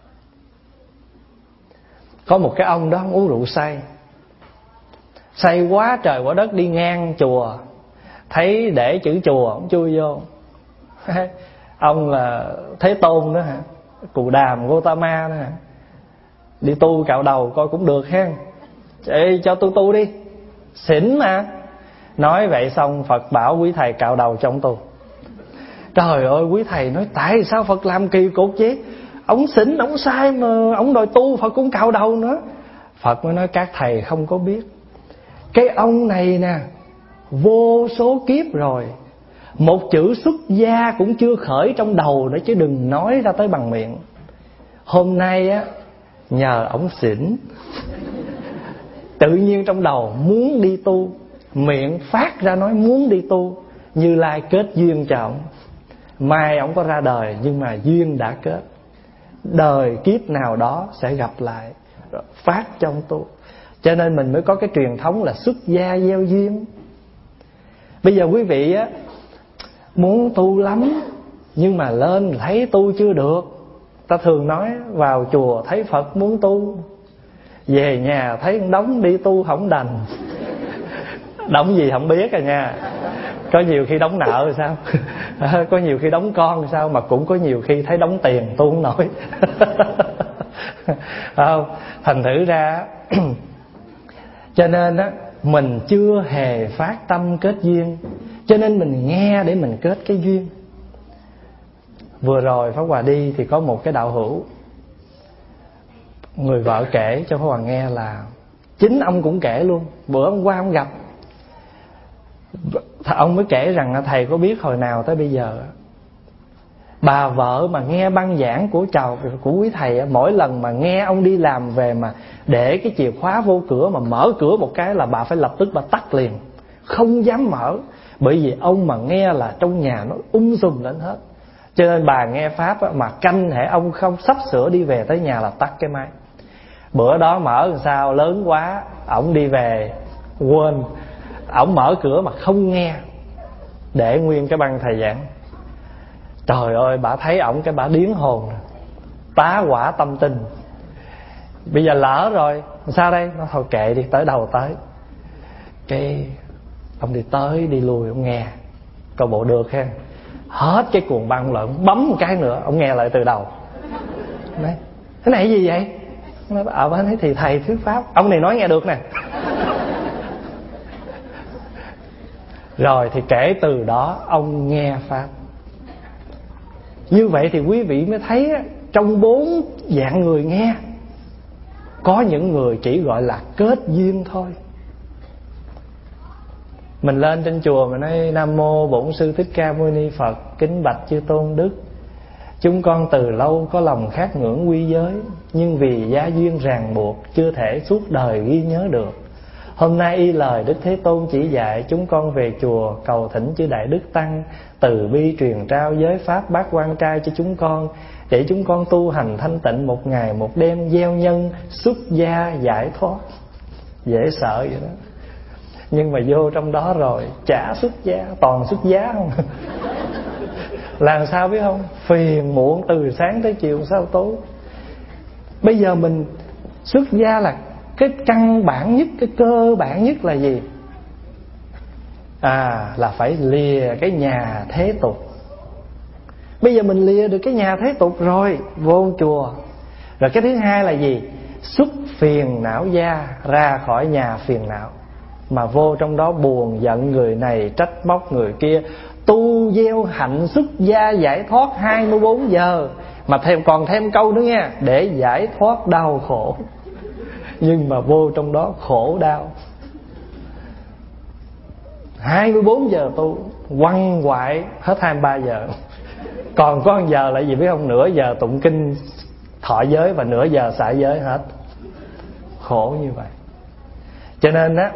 Có một cái ông đó uống rượu say, say quá trời quá đất, đi ngang chùa, thấy để chữ chùa ông chui vô. Ông là Thế Tôn đó hả, Cù Đàm Gotama đó hả, đi tu cạo đầu coi cũng được ha. Ê, cho tôi tu đi, xỉn mà. Nói vậy xong Phật bảo quý thầy cạo đầu cho ông tu. Trời ơi, quý thầy nói tại sao Phật làm kỳ cục vậy? Ông xỉn, ông sai mà ông đòi tu, Phật cũng cạo đầu nữa. Phật mới nói các thầy không có biết, cái ông này nè, vô số kiếp rồi, một chữ xuất gia cũng chưa khởi trong đầu nữa, chứ đừng nói ra tới bằng miệng. Hôm nay á, nhờ ổng xỉn, tự nhiên trong đầu muốn đi tu, miệng phát ra nói muốn đi tu, Như Lai kết duyên cho ổng. mai ổng có ra đời, nhưng mà duyên đã kết, đời kiếp nào đó sẽ gặp lại, phát trong tu. Cho nên mình mới có cái truyền thống là xuất gia gieo duyên. Bây giờ quý vị á muốn tu lắm, nhưng mà lên thấy tu chưa được. Ta thường nói vào chùa thấy Phật muốn tu, về nhà thấy đống đi tu không đành. Đóng gì không biết à nha. Có nhiều khi đóng nợ rồi sao, có nhiều khi đóng con rồi sao, mà cũng có nhiều khi thấy đóng tiền tu không nổi. Không, thành thử ra cho nên á mình chưa hề phát tâm kết duyên, cho nên mình nghe để mình kết cái duyên. Vừa rồi Pháp Hòa đi thì có một cái đạo hữu, người vợ kể cho Pháp Hòa nghe là chính ông cũng kể luôn. Bữa hôm qua ông gặp, ông mới kể rằng thầy có biết hồi nào tới bây giờ bà vợ mà nghe băng giảng của chào của quý thầy, mỗi lần mà nghe ông đi làm về mà để cái chìa khóa vô cửa mà mở cửa một cái là bà phải lập tức bà tắt liền, không dám mở. Bởi vì ông mà nghe là trong nhà nó um sùm lên hết. Cho nên bà nghe pháp mà canh hễ ông không sắp sửa đi về tới nhà là tắt cái máy. Bữa đó mở làm sao lớn quá, ổng đi về quên, ổng mở cửa mà không nghe, để nguyên cái băng thầy giảng. Trời ơi, bà thấy ổng cái bà điếng hồn, tá quả tâm tình. Bây giờ lỡ rồi, sao đây? Nó thôi kệ đi, tới đâu tới. Cái ông đi tới đi lui, ông nghe coi bộ được ha. Hết cái cuồng băng lại, ông bấm một cái nữa, ông nghe lại từ đầu. Nói, cái này gì vậy? Nói, ờ, bà thấy thì thầy thuyết pháp. Ông này nói nghe được nè. Rồi thì kể từ đó ông nghe pháp. Như vậy thì quý vị mới thấy trong bốn dạng người nghe, có những người chỉ gọi là kết duyên thôi. Mình lên trên chùa mình nói Nam Mô Bổn Sư Thích Ca Mâu Ni Phật, kính bạch chư tôn đức. Chúng con từ lâu có lòng khát ngưỡng quy giới, nhưng vì gia duyên ràng buộc chưa thể suốt đời ghi nhớ được. Hôm nay y lời Đức Thế Tôn chỉ dạy, chúng con về chùa cầu thỉnh chư Đại Đức Tăng từ bi truyền trao giới pháp bát quan trai cho chúng con, để chúng con tu hành thanh tịnh một ngày một đêm, gieo nhân xuất gia giải thoát. Dễ sợ vậy đó. Nhưng mà vô trong đó rồi chả xuất gia, toàn xuất giá không. Làm sao biết không? Phiền muộn từ sáng tới chiều sao tối. Bây giờ mình xuất gia là cái căn bản nhất, cái cơ bản nhất là gì? À, là phải lìa cái nhà thế tục. Bây giờ mình lìa được cái nhà thế tục rồi, vô chùa. Rồi cái thứ hai là gì? Xuất phiền não gia, ra khỏi nhà phiền não. Mà vô trong đó buồn giận người này, trách móc người kia. Tu gieo hạnh xuất gia giải thoát hai mươi bốn giờ. Mà thêm còn thêm câu nữa nha, để giải thoát đau khổ. Nhưng mà vô trong đó khổ đau. hai mươi bốn giờ tu, quăng quại hết hai mươi ba giờ. Còn có một giờ là gì biết không? Nửa giờ tụng kinh thọ giới và nửa giờ xả giới hết. Khổ như vậy. Cho nên á,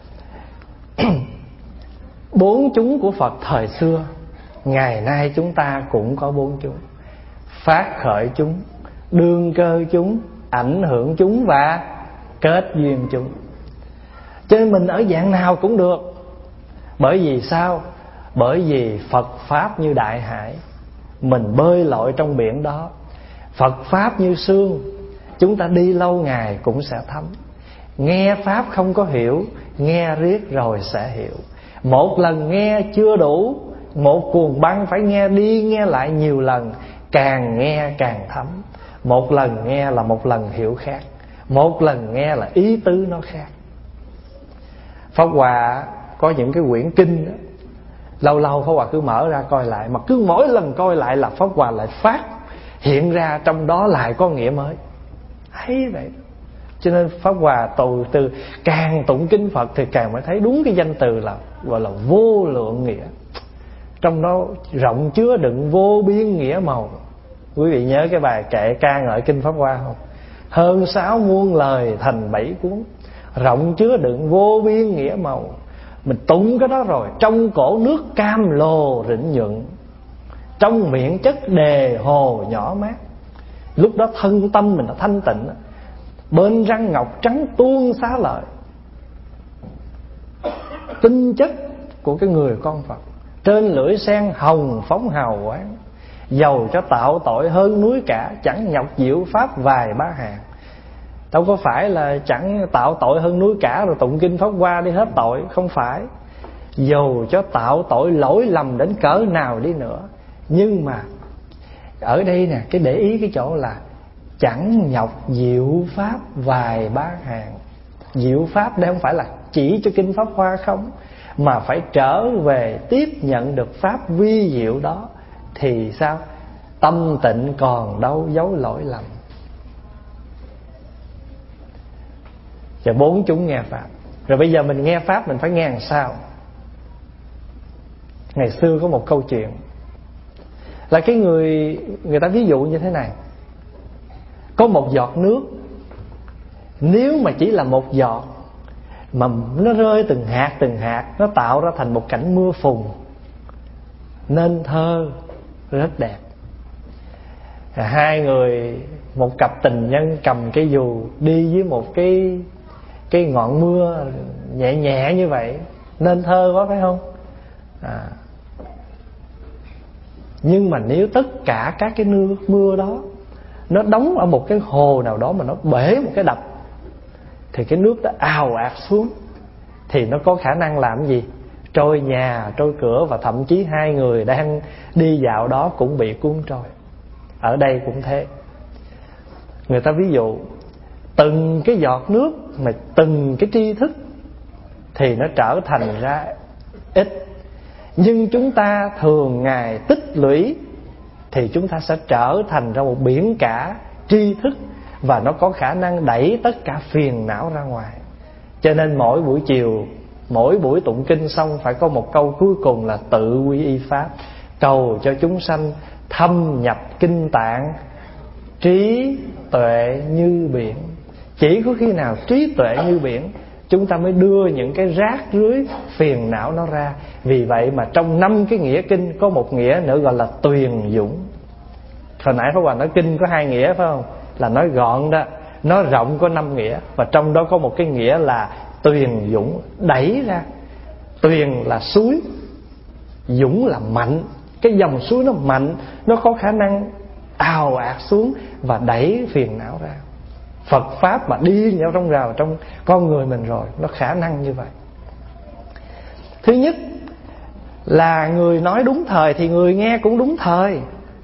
bốn chúng của Phật thời xưa, ngày nay chúng ta cũng có bốn chúng: phát khởi chúng, đương cơ chúng, ảnh hưởng chúng và kết duyên chúng. Cho nên mình ở dạng nào cũng được. Bởi vì sao? Bởi vì Phật Pháp như đại hải, mình bơi lội trong biển đó. Phật Pháp như sương, chúng ta đi lâu ngày cũng sẽ thấm. Nghe Pháp không có hiểu, nghe riết rồi sẽ hiểu. Một lần nghe chưa đủ, một cuồng băng phải nghe đi nghe lại nhiều lần, càng nghe càng thấm. Một lần nghe là một lần hiểu khác, một lần nghe là ý tứ nó khác. Pháp Hòa có những cái quyển kinh đó, lâu lâu Pháp Hòa cứ mở ra coi lại, mà cứ mỗi lần coi lại là Pháp Hòa lại phát hiện ra trong đó lại có nghĩa mới. Hay vậy. Cho nên Pháp Hòa từ từ càng tụng kinh Phật thì càng mới thấy đúng cái danh từ là gọi là vô lượng nghĩa. Trong đó rộng chứa đựng vô biên nghĩa màu. Quý vị nhớ cái bài kệ ca ngợi kinh Pháp Hoa không? Hơn sáu muôn lời thành bảy cuốn, rộng chứa đựng vô biên nghĩa màu. Mình tụng cái đó rồi, trong cổ nước cam lồ rỉnh nhuận, trong miệng chất đề hồ nhỏ mát. Lúc đó thân tâm mình nó thanh tịnh, bên răng ngọc trắng tuôn xá lợi. Tinh chất của cái người con Phật, trên lưỡi sen hồng phóng hào quang. Dầu cho tạo tội hơn núi cả, chẳng nhọc diệu pháp vài ba hàng. Đâu có phải là chẳng tạo tội hơn núi cả rồi tụng kinh Pháp Hoa đi hết tội. Không phải. Dầu cho tạo tội lỗi lầm đến cỡ nào đi nữa, nhưng mà ở đây nè, cái để ý cái chỗ là chẳng nhọc diệu pháp vài ba hàng. Diệu pháp đây không phải là chỉ cho kinh Pháp Hoa không, mà phải trở về tiếp nhận được pháp vi diệu đó. Thì sao? Tâm tịnh còn đâu giấu lỗi lầm. Và bốn chúng nghe pháp. Rồi bây giờ mình nghe pháp mình phải nghe làm sao? Ngày xưa có một câu chuyện là cái người người ta ví dụ như thế này: có một giọt nước, nếu mà chỉ là một giọt mà nó rơi từng hạt từng hạt, nó tạo ra thành một cảnh mưa phùn nên thơ rất đẹp. Hai người, một cặp tình nhân cầm cái dù đi dưới một cái cái ngọn mưa nhẹ nhẹ như vậy, nên thơ quá phải không? À. Nhưng mà nếu tất cả các cái nước mưa đó nó đóng ở một cái hồ nào đó mà nó bể một cái đập, thì cái nước đó ào ạt xuống, thì nó có khả năng làm gì? Trôi nhà, trôi cửa, và thậm chí hai người đang đi dạo đó cũng bị cuốn trôi. Ở đây cũng thế. Người ta ví dụ từng cái giọt nước mà từng cái tri thức thì nó trở thành ra ít, nhưng chúng ta thường ngày tích lũy thì chúng ta sẽ trở thành ra một biển cả tri thức, và nó có khả năng đẩy tất cả phiền não ra ngoài. Cho nên mỗi buổi chiều, mỗi buổi tụng kinh xong phải có một câu cuối cùng là tự quy y pháp, cầu cho chúng sanh thâm nhập kinh tạng, trí tuệ như biển. Chỉ có khi nào trí tuệ như biển, chúng ta mới đưa những cái rác rưới phiền não nó ra. Vì vậy mà trong năm cái nghĩa kinh có một nghĩa nữa gọi là tuyền dũng. Hồi nãy Pháp Hòa nói kinh có hai nghĩa phải không? Là nói gọn đó. Nói rộng có năm nghĩa, và trong đó có một cái nghĩa là tuyền dũng, đẩy ra. Tuyền là suối, dũng là mạnh. Cái dòng suối nó mạnh, nó có khả năng ào ạt xuống và đẩy phiền não ra. Phật Pháp mà đi vào trong rào trong con người mình rồi, nó khả năng như vậy. Thứ nhất là người nói đúng thời thì người nghe cũng đúng thời.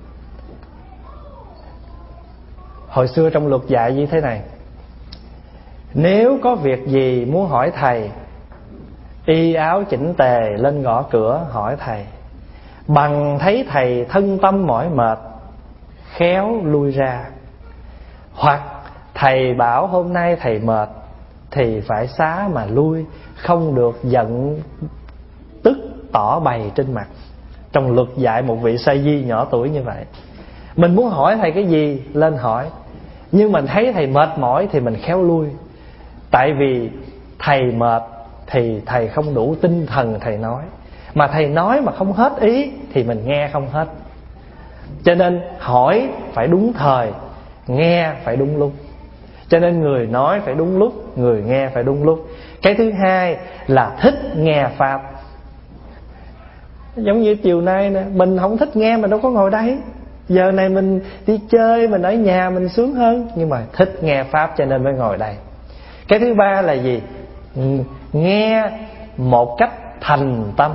Hồi xưa trong luật dạy như thế này: nếu có việc gì muốn hỏi thầy, y áo chỉnh tề lên gõ cửa hỏi thầy. Bằng thấy thầy thân tâm mỏi mệt, khéo lui ra. Hoặc thầy bảo hôm nay thầy mệt thì phải xá mà lui, không được giận tức tỏ bày trên mặt. Trong luật dạy một vị sa di nhỏ tuổi như vậy. Mình muốn hỏi thầy cái gì lên hỏi, nhưng mình thấy thầy mệt mỏi thì mình khéo lui. Tại vì thầy mệt thì thầy không đủ tinh thần thầy nói, mà thầy nói mà không hết ý thì mình nghe không hết. Cho nên hỏi phải đúng thời, nghe phải đúng lúc. Cho nên người nói phải đúng lúc, người nghe phải đúng lúc. Cái thứ hai là thích nghe Pháp. Giống như chiều nay nè, mình không thích nghe mình đâu có ngồi đây. Giờ này mình đi chơi, mình ở nhà mình sướng hơn. Nhưng mà thích nghe Pháp cho nên mới ngồi đây. Cái thứ ba là gì? Nghe một cách thành tâm.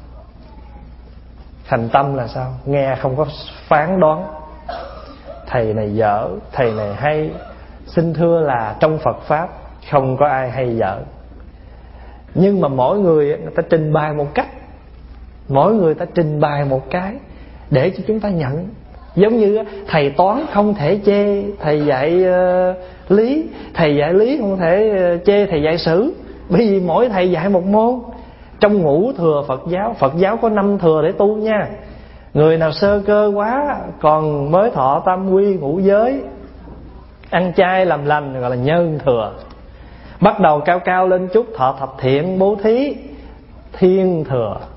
Thành tâm là sao? Nghe không có phán đoán, thầy này dở, thầy này hay. Xin thưa là trong Phật Pháp không có ai hay dở, nhưng mà mỗi người người ta trình bày một cách, mỗi người ta trình bày một cái để cho chúng ta nhận. Giống như thầy toán không thể chê thầy dạy uh, lý, thầy dạy lý không thể uh, chê thầy dạy sử, bởi vì mỗi thầy dạy một môn. Trong ngũ thừa Phật giáo, Phật giáo có năm thừa để tu nha. Người nào sơ cơ quá còn mới thọ tam quy ngũ giới, ăn chay làm lành gọi là nhân thừa. Bắt đầu cao cao lên chút thọ thập thiện bố thí, thiên thừa.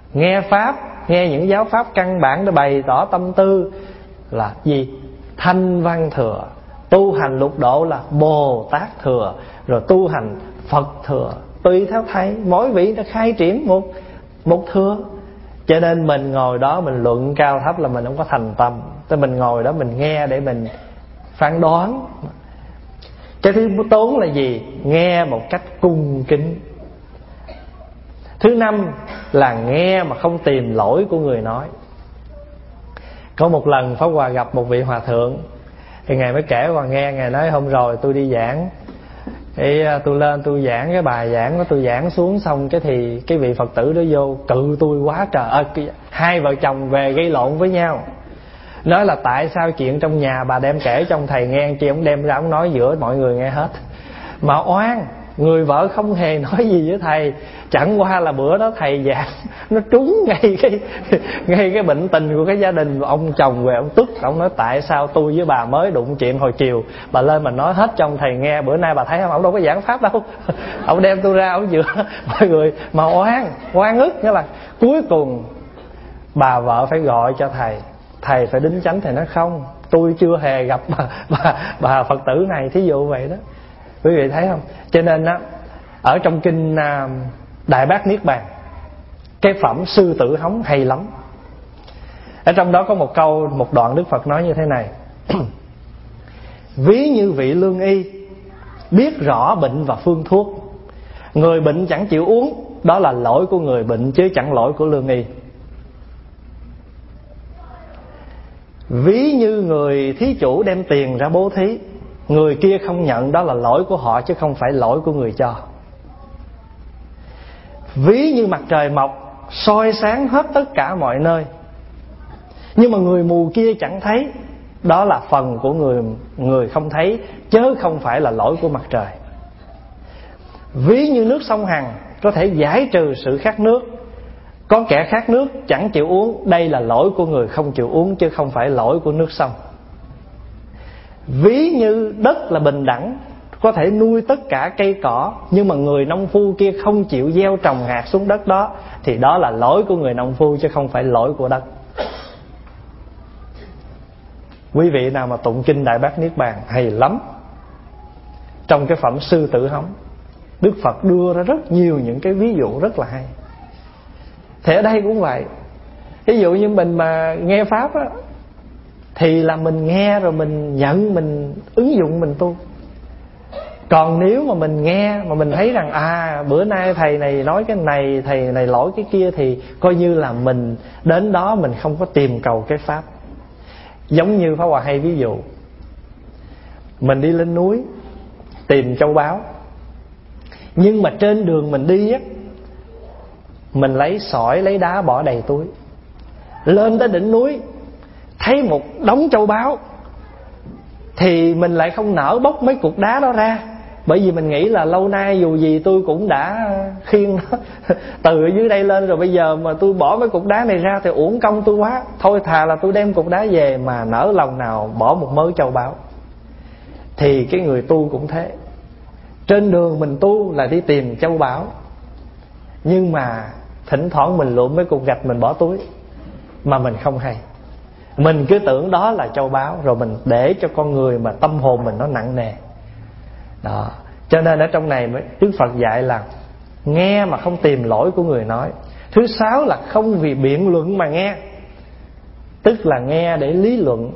Nghe pháp, nghe những giáo pháp căn bản để bày tỏ tâm tư là gì? Thanh văn thừa. Tu hành lục độ là Bồ Tát thừa. Rồi tu hành Phật thừa. Tùy theo thầy, mỗi vị đã khai triển một, một thừa. Cho nên mình ngồi đó mình luận cao thấp là mình không có thành tâm. Tức mình ngồi đó mình nghe để mình phán đoán. Cái thứ tốn là gì? Nghe một cách cung kính. Thứ năm là nghe mà không tìm lỗi của người nói. Có một lần Pháp Hòa gặp một vị hòa thượng, thì Ngài mới kể Hòa nghe. Ngài nói hôm rồi tôi đi giảng, thì tôi lên tôi giảng cái bài giảng của tôi giảng xuống xong cái thì cái vị Phật tử đó vô cự tôi quá trời. à, Hai vợ chồng về gây lộn với nhau, nói là tại sao chuyện trong nhà bà đem kể cho ông thầy nghe, chị ông đem ra ông nói giữa mọi người nghe hết. Mà oan, người vợ không hề nói gì với thầy, chẳng qua là bữa đó thầy giảng nó trúng ngay cái ngay cái bệnh tình của cái gia đình. Ông chồng về ông tức, ông nói tại sao tôi với bà mới đụng chuyện hồi chiều, bà lên mà nói hết cho ông thầy nghe. Bữa nay bà thấy không, ông đâu có giảng pháp đâu, ông đem tôi ra ông giữa mọi người. Mà oan, oan ức, nghĩa là cuối cùng bà vợ phải gọi cho thầy, thầy phải đính chánh. Thầy nói không, tôi chưa hề gặp bà, bà, bà Phật tử này, thí dụ vậy đó. Quý vị thấy không? Cho nên á, ở trong kinh Đại Bát Niết Bàn, cái phẩm sư tử hống hay lắm. Ở trong đó có một câu, một đoạn Đức Phật nói như thế này: ví như vị lương y biết rõ bệnh và phương thuốc, người bệnh chẳng chịu uống, đó là lỗi của người bệnh chứ chẳng lỗi của lương y. Ví như người thí chủ đem tiền ra bố thí, người kia không nhận, đó là lỗi của họ chứ không phải lỗi của người cho. Ví như mặt trời mọc soi sáng hết tất cả mọi nơi, nhưng mà người mù kia chẳng thấy, đó là phần của người người không thấy chớ không phải là lỗi của mặt trời. Ví như nước sông Hằng có thể giải trừ sự khát nước, có kẻ khát nước chẳng chịu uống, đây là lỗi của người không chịu uống chứ không phải lỗi của nước sông. Ví như đất là bình đẳng, có thể nuôi tất cả cây cỏ, nhưng mà người nông phu kia không chịu gieo trồng hạt xuống đất đó, thì đó là lỗi của người nông phu chứ không phải lỗi của đất. Quý vị nào mà tụng kinh Đại Bát Niết Bàn hay lắm. Trong cái phẩm sư tử hống, Đức Phật đưa ra rất nhiều những cái ví dụ rất là hay. Thì ở đây cũng vậy. Ví dụ như mình mà nghe pháp á, thì là mình nghe rồi mình nhận, mình ứng dụng, mình tu. Còn nếu mà mình nghe mà mình thấy rằng à bữa nay thầy này nói cái này, thầy này lỗi cái kia, thì coi như là mình đến đó mình không có tìm cầu cái pháp. Giống như Pháp Hòa hay ví dụ, mình đi lên núi tìm châu báu, nhưng mà trên đường mình đi á, mình lấy sỏi lấy đá bỏ đầy túi. Lên tới đỉnh núi thấy một đống châu báu, thì mình lại không nỡ bốc mấy cục đá đó ra, bởi vì mình nghĩ là lâu nay dù gì tôi cũng đã khiêng nó từ ở dưới đây lên rồi, bây giờ mà tôi bỏ mấy cục đá này ra thì uổng công tôi quá, thôi thà là tôi đem cục đá về, mà nỡ lòng nào bỏ một mớ châu báu. Thì cái người tu cũng thế, trên đường mình tu là đi tìm châu báu, nhưng mà thỉnh thoảng mình lượm mấy cục gạch mình bỏ túi mà mình không hay. Mình cứ tưởng đó là châu báu, rồi mình để cho con người mà tâm hồn mình nó nặng nề đó. Cho nên ở trong này Đức Phật dạy là nghe mà không tìm lỗi của người nói. Thứ sáu là không vì biện luận mà nghe, tức là nghe để lý luận,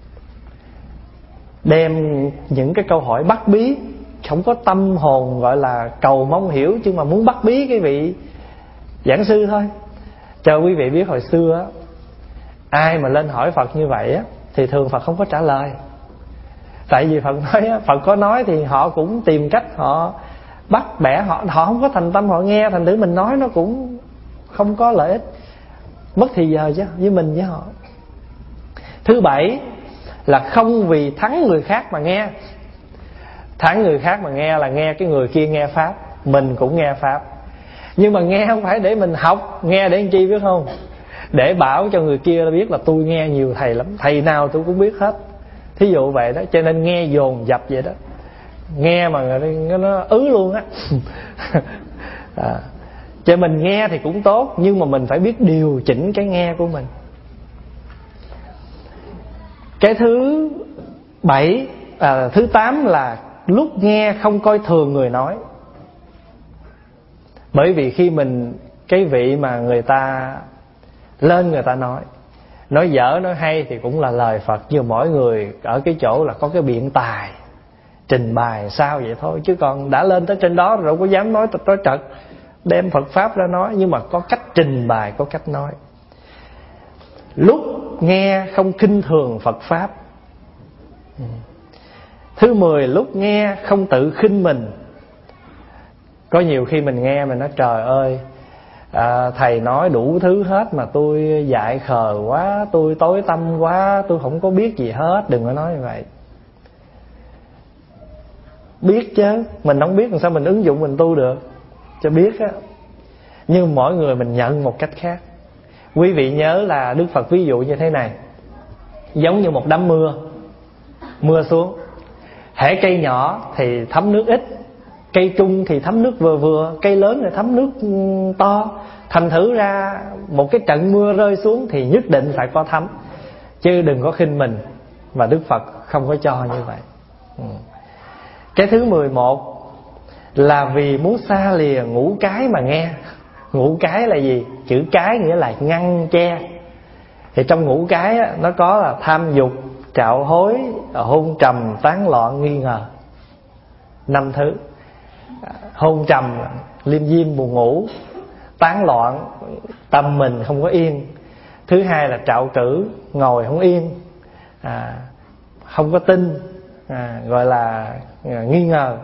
đem những cái câu hỏi bắt bí, không có tâm hồn gọi là cầu mong hiểu, chứ mà muốn bắt bí cái vị giảng sư thôi. Cho quý vị biết hồi xưa á, ai mà lên hỏi Phật như vậy á, thì thường Phật không có trả lời. Tại vì Phật nói á, Phật có nói thì họ cũng tìm cách họ bắt bẻ, họ họ không có thành tâm họ nghe, thành thử mình nói nó cũng không có lợi ích, mất thì giờ chứ với mình với họ. Thứ bảy là không vì thắng người khác mà nghe. Thắng người khác mà nghe là nghe cái người kia nghe pháp, mình cũng nghe pháp, nhưng mà nghe không phải để mình học, nghe để làm chi biết không? Để bảo cho người kia biết là tôi nghe nhiều thầy lắm, thầy nào tôi cũng biết hết, thí dụ vậy đó. Cho nên nghe dồn dập vậy đó, nghe mà nó ứ luôn á. À, Cho mình nghe thì cũng tốt, nhưng mà mình phải biết điều chỉnh cái nghe của mình. Cái thứ bảy à, thứ tám là lúc nghe không coi thường người nói. Bởi vì khi mình, cái vị mà người ta lên người ta nói, nói dở nói hay thì cũng là lời Phật, nhưng mỗi người ở cái chỗ là có cái biện tài trình bày sao vậy thôi. Chứ còn đã lên tới trên đó rồi đâu có dám nói nói trật, đem Phật Pháp ra nói. Nhưng mà có cách trình bày, có cách nói. Lúc nghe không khinh thường Phật Pháp. Thứ mười, lúc nghe không tự khinh mình. Có nhiều khi mình nghe mình nói trời ơi, à, thầy nói đủ thứ hết mà tôi dại khờ quá, tôi tối tâm quá, tôi không có biết gì hết. Đừng có nói như vậy. Biết chứ, mình không biết làm sao mình ứng dụng mình tu được. Cho biết á. Nhưng mỗi người mình nhận một cách khác. Quý vị nhớ là Đức Phật ví dụ như thế này. Giống như một đám mưa, mưa xuống, hễ cây nhỏ thì thấm nước ít, cây trung thì thấm nước vừa vừa, cây lớn thì thấm nước to. Thành thử ra một cái trận mưa rơi xuống thì nhất định phải có thấm. Chứ đừng có khinh mình. Và Đức Phật không có cho như vậy. ừ. Cái thứ mười một là vì muốn xa lìa ngũ cái mà nghe. Ngũ cái là gì? Chữ cái nghĩa là ngăn che. Thì trong ngũ cái á, nó có là tham dục, trạo hối, hôn trầm, tán loạn, nghi ngờ. Năm thứ. Hôn trầm, liêm diêm buồn ngủ. Tán loạn, tâm mình không có yên. Thứ hai là trạo cử, ngồi không yên, à, không có tin, à, gọi là à, nghi ngờ.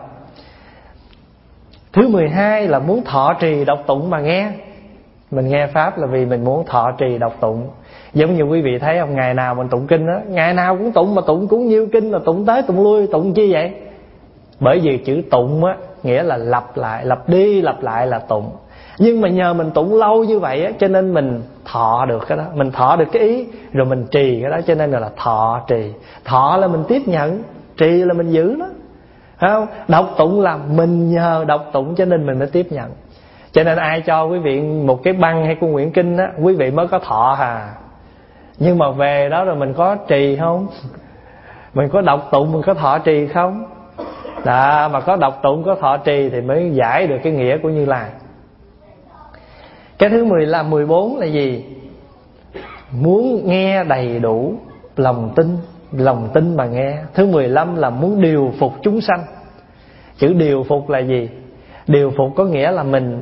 Thứ mười hai là muốn thọ trì đọc tụng mà nghe. Mình nghe Pháp là vì mình muốn thọ trì đọc tụng. Giống như quý vị thấy không, ngày nào mình tụng kinh á, ngày nào cũng tụng, mà tụng cũng nhiêu kinh, là tụng tới tụng lui, tụng chi vậy? Bởi vì chữ tụng á nghĩa là lặp lại, lặp đi lặp lại là tụng. Nhưng mà nhờ mình tụng lâu như vậy á, cho nên mình thọ được cái đó, mình thọ được cái ý, rồi mình trì cái đó, cho nên là thọ trì. Thọ là mình tiếp nhận, trì là mình giữ nó. Phải không? Đọc tụng là mình nhờ đọc tụng cho nên mình mới tiếp nhận. Cho nên ai cho quý vị một cái băng hay cuốn quyển kinh á, quý vị mới có thọ hà. Nhưng mà về đó rồi mình có trì không? Mình có đọc tụng, mình có thọ trì không? Đó, mà có đọc tụng, có thọ trì thì mới giải được cái nghĩa của Như Lai. Cái thứ mười là mười bốn là gì? Muốn nghe đầy đủ, lòng tin, lòng tin mà nghe. Thứ mười lăm là muốn điều phục chúng sanh. Chữ điều phục là gì? Điều phục có nghĩa là mình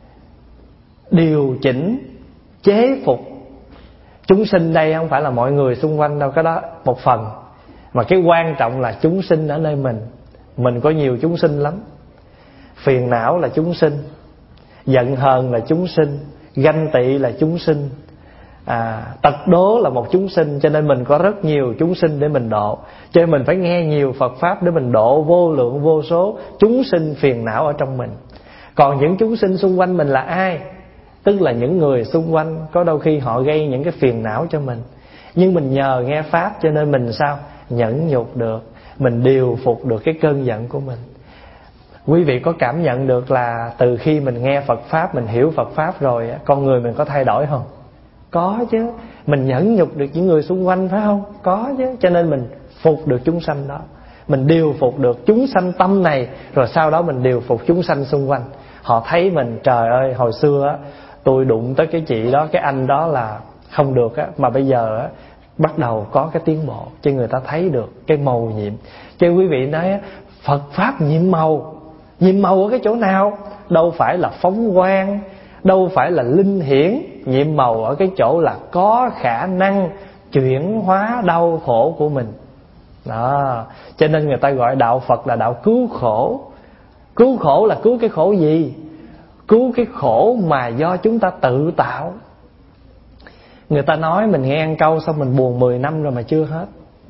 điều chỉnh, chế phục. Chúng sinh đây không phải là mọi người xung quanh đâu, cái đó một phần. Mà cái quan trọng là chúng sinh ở nơi mình. Mình có nhiều chúng sinh lắm. Phiền não là chúng sinh, giận hờn là chúng sinh, ganh tị là chúng sinh, à, tật đố là một chúng sinh. Cho nên mình có rất nhiều chúng sinh để mình độ. Cho nên mình phải nghe nhiều Phật Pháp để mình độ vô lượng vô số chúng sinh phiền não ở trong mình. Còn những chúng sinh xung quanh mình là ai? Tức là những người xung quanh, có đôi khi họ gây những cái phiền não cho mình. Nhưng mình nhờ nghe Pháp cho nên mình sao? Nhẫn nhục được, mình điều phục được cái cơn giận của mình. Quý vị có cảm nhận được là từ khi mình nghe Phật Pháp, mình hiểu Phật Pháp rồi, con người mình có thay đổi không? Có chứ. Mình nhẫn nhục được những người xung quanh phải không? Có chứ. Cho nên mình phục được chúng sanh đó, mình điều phục được chúng sanh tâm này, rồi sau đó mình điều phục chúng sanh xung quanh. Họ thấy mình, trời ơi, hồi xưa á, tôi đụng tới cái chị đó, cái anh đó là không được á, mà bây giờ á, bắt đầu có cái tiến bộ, cho người ta thấy được cái màu nhiệm. Cho quý vị nói Phật Pháp nhiệm màu. Nhiệm màu ở cái chỗ nào? Đâu phải là phóng quang, đâu phải là linh hiển. Nhiệm màu ở cái chỗ là có khả năng chuyển hóa đau khổ của mình đó. Cho nên người ta gọi đạo Phật là đạo cứu khổ. Cứu khổ là cứu cái khổ gì? Cứu cái khổ mà do chúng ta tự tạo. Người ta nói mình nghe ăn câu xong mình buồn mười năm rồi mà chưa hết.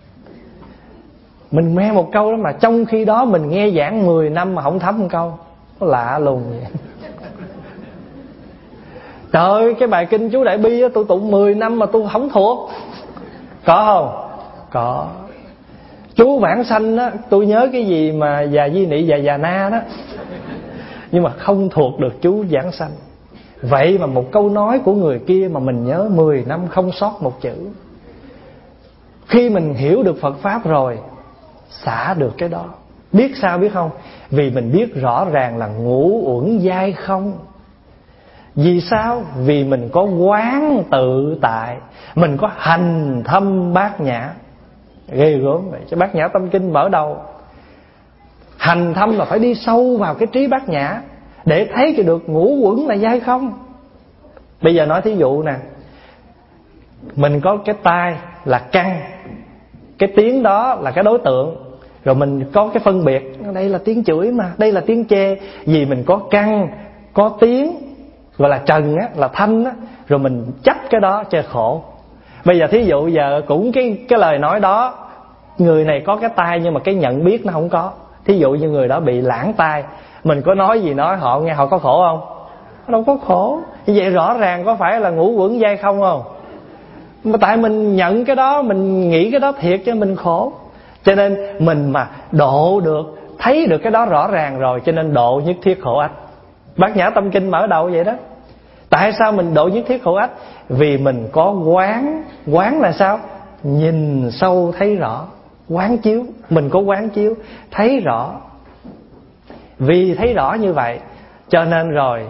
Mình nghe một câu đó mà trong khi đó mình nghe giảng mười năm mà không thấm một câu. Nó lạ lùng vậy. Trời ơi, cái bài kinh chú Đại Bi á, tôi tụng mười năm mà tôi không thuộc. Có không? Có. Chú Vãng Sanh á, tôi nhớ cái gì mà già Di Nị, già Già Na đó, nhưng mà không thuộc được chú Vãng Sanh. Vậy mà một câu nói của người kia mà mình nhớ mười năm không sót một chữ. Khi mình hiểu được Phật Pháp rồi, xả được cái đó. Biết sao biết không? Vì mình biết rõ ràng là ngũ uẩn giai không. Vì sao? Vì mình có quán tự tại, mình có hành thâm bát nhã. Ghê gớm vậy. Chứ bát nhã tâm kinh mở đầu. Hành thâm là phải đi sâu vào cái trí bát nhã để thấy cho được ngũ uẩn là giai không. Bây giờ nói thí dụ nè, mình có cái tai là căn, cái tiếng đó là cái đối tượng, rồi mình có cái phân biệt, đây là tiếng chửi mà, đây là tiếng chê. Vì mình có căn, có tiếng, gọi là trần á, là thanh á, rồi mình chấp cái đó cho khổ. Bây giờ thí dụ giờ cũng cái cái lời nói đó, người này có cái tai nhưng mà cái nhận biết nó không có. Thí dụ như người đó bị lãng tai, mình có nói gì nói họ nghe, họ có khổ không? Đâu có khổ. Như vậy rõ ràng có phải là ngũ uẩn giai không không? Mà tại mình nhận cái đó, mình nghĩ cái đó thiệt cho mình khổ. Cho nên mình mà độ được, thấy được cái đó rõ ràng rồi, cho nên độ nhất thiết khổ ách. Bát nhã tâm kinh mở đầu vậy đó. Tại sao mình độ nhất thiết khổ ách? Vì mình có quán. Quán là sao? Nhìn sâu thấy rõ. Quán chiếu. Mình có quán chiếu, thấy rõ. Vì thấy rõ như vậy, cho nên rồi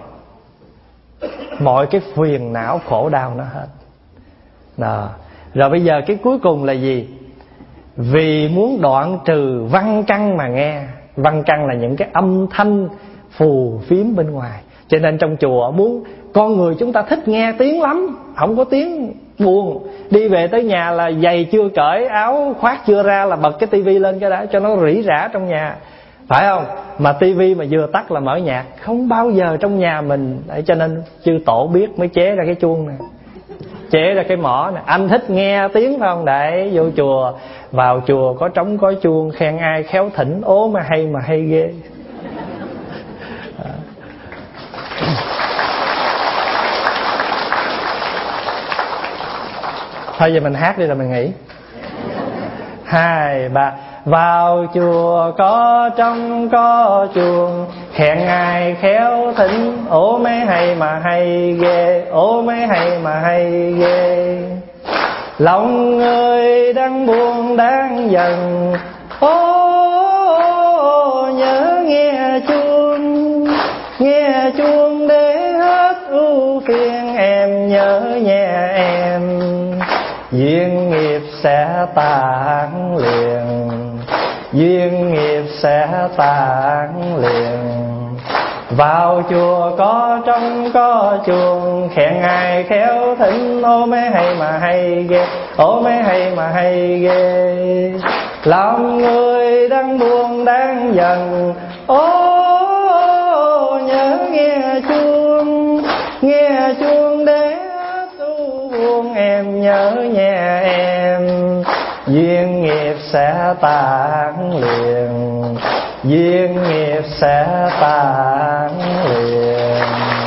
mọi cái phiền não khổ đau nó hết. Đó. Rồi bây giờ cái cuối cùng là gì? Vì muốn đoạn trừ văn căn mà nghe. Văn căn là những cái âm thanh phù phiếm bên ngoài. Cho nên trong chùa muốn, con người chúng ta thích nghe tiếng lắm, không có tiếng buồn. Đi về tới nhà là giày chưa cởi, áo khoác chưa ra là bật cái tivi lên cái đã, cho nó rỉ rả trong nhà, phải không? Mà tivi mà vừa tắt là mở nhạc, không bao giờ trong nhà mình. Để cho nên chư tổ biết mới chế ra cái chuông này, chế ra cái mỏ này. Anh thích nghe tiếng phải không? Để vô chùa, vào chùa có trống có chuông, khen ai khéo thỉnh, ố mà hay mà hay ghê. Thôi giờ mình hát đi rồi mình nghỉ. Hai ba. Vào chùa có trống có chuông, khen ai khéo thỉnh, ố mấy hay mà hay ghê, ố mấy hay mà hay ghê. Lòng người đang buồn đang giận, ô nhớ nghe chuông, nghe chuông để hết ưu phiền, em nhớ nhẹ em. Duyên nghiệp sẽ tan liền, duyên nghiệp sẽ tan liền. Vào chùa có trống có chuông, khen ai khéo thỉnh, ô mấy hay mà hay ghê, ô mấy hay mà hay ghê. Lòng người đang buồn đang giận, ô nhớ nghe chuông, nghe chuông để buông, em nhớ nhẹ em. Duyên nghiệp sẽ tan liền, duyên nghiệp sẽ tan liền.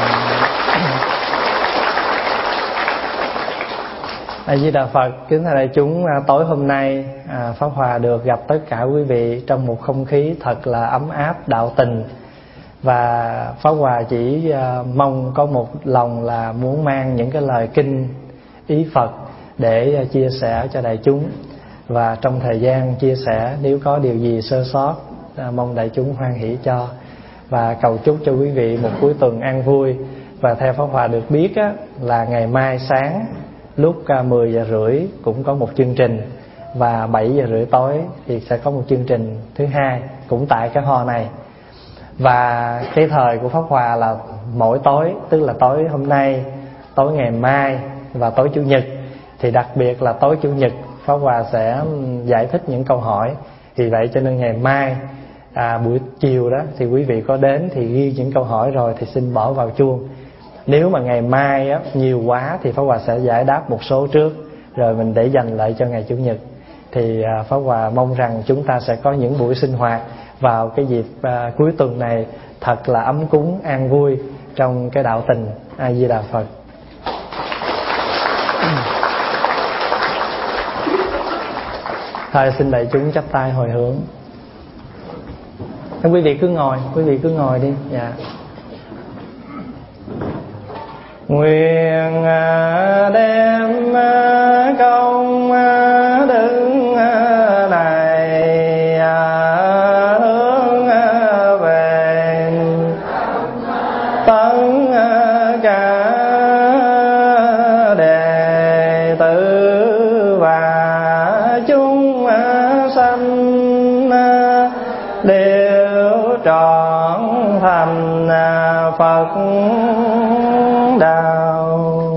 A Di Đà Phật. Kính thưa đại chúng, tối hôm nay à, Pháp Hòa được gặp tất cả quý vị trong một không khí thật là ấm áp đạo tình. Và Pháp Hòa chỉ à, mong có một lòng là muốn mang những cái lời kinh ý Phật để chia sẻ cho đại chúng. Và trong thời gian chia sẻ, nếu có điều gì sơ sót, mong đại chúng hoan hỷ cho. Và cầu chúc cho quý vị một cuối tuần an vui. Và theo Pháp Hòa được biết á, là ngày mai sáng lúc mười giờ rưỡi cũng có một chương trình, và bảy giờ rưỡi tối thì sẽ có một chương trình thứ hai cũng tại cái hall này. Và cái thời của Pháp Hòa là mỗi tối, tức là tối hôm nay, tối ngày mai và tối Chủ nhật. Thì đặc biệt là tối Chủ nhật Pháp Hòa sẽ giải thích những câu hỏi. Vì vậy cho nên ngày mai à, buổi chiều đó thì quý vị có đến thì ghi những câu hỏi rồi thì xin bỏ vào chuông. Nếu mà ngày mai á, nhiều quá thì Pháp Hòa sẽ giải đáp một số trước, rồi mình để dành lại cho ngày Chủ nhật. Thì à, Pháp Hòa mong rằng chúng ta sẽ có những buổi sinh hoạt vào cái dịp à, cuối tuần này thật là ấm cúng an vui trong cái đạo tình. A Di Đà Phật. Thôi xin đại chúng chắp tay hồi hướng. Quý vị cứ ngồi, quý vị cứ ngồi đi. Dạ. nguyện đem công đức này hướng về tất cả đệ tử và chúng sanh đều trọn thành Phật đạo.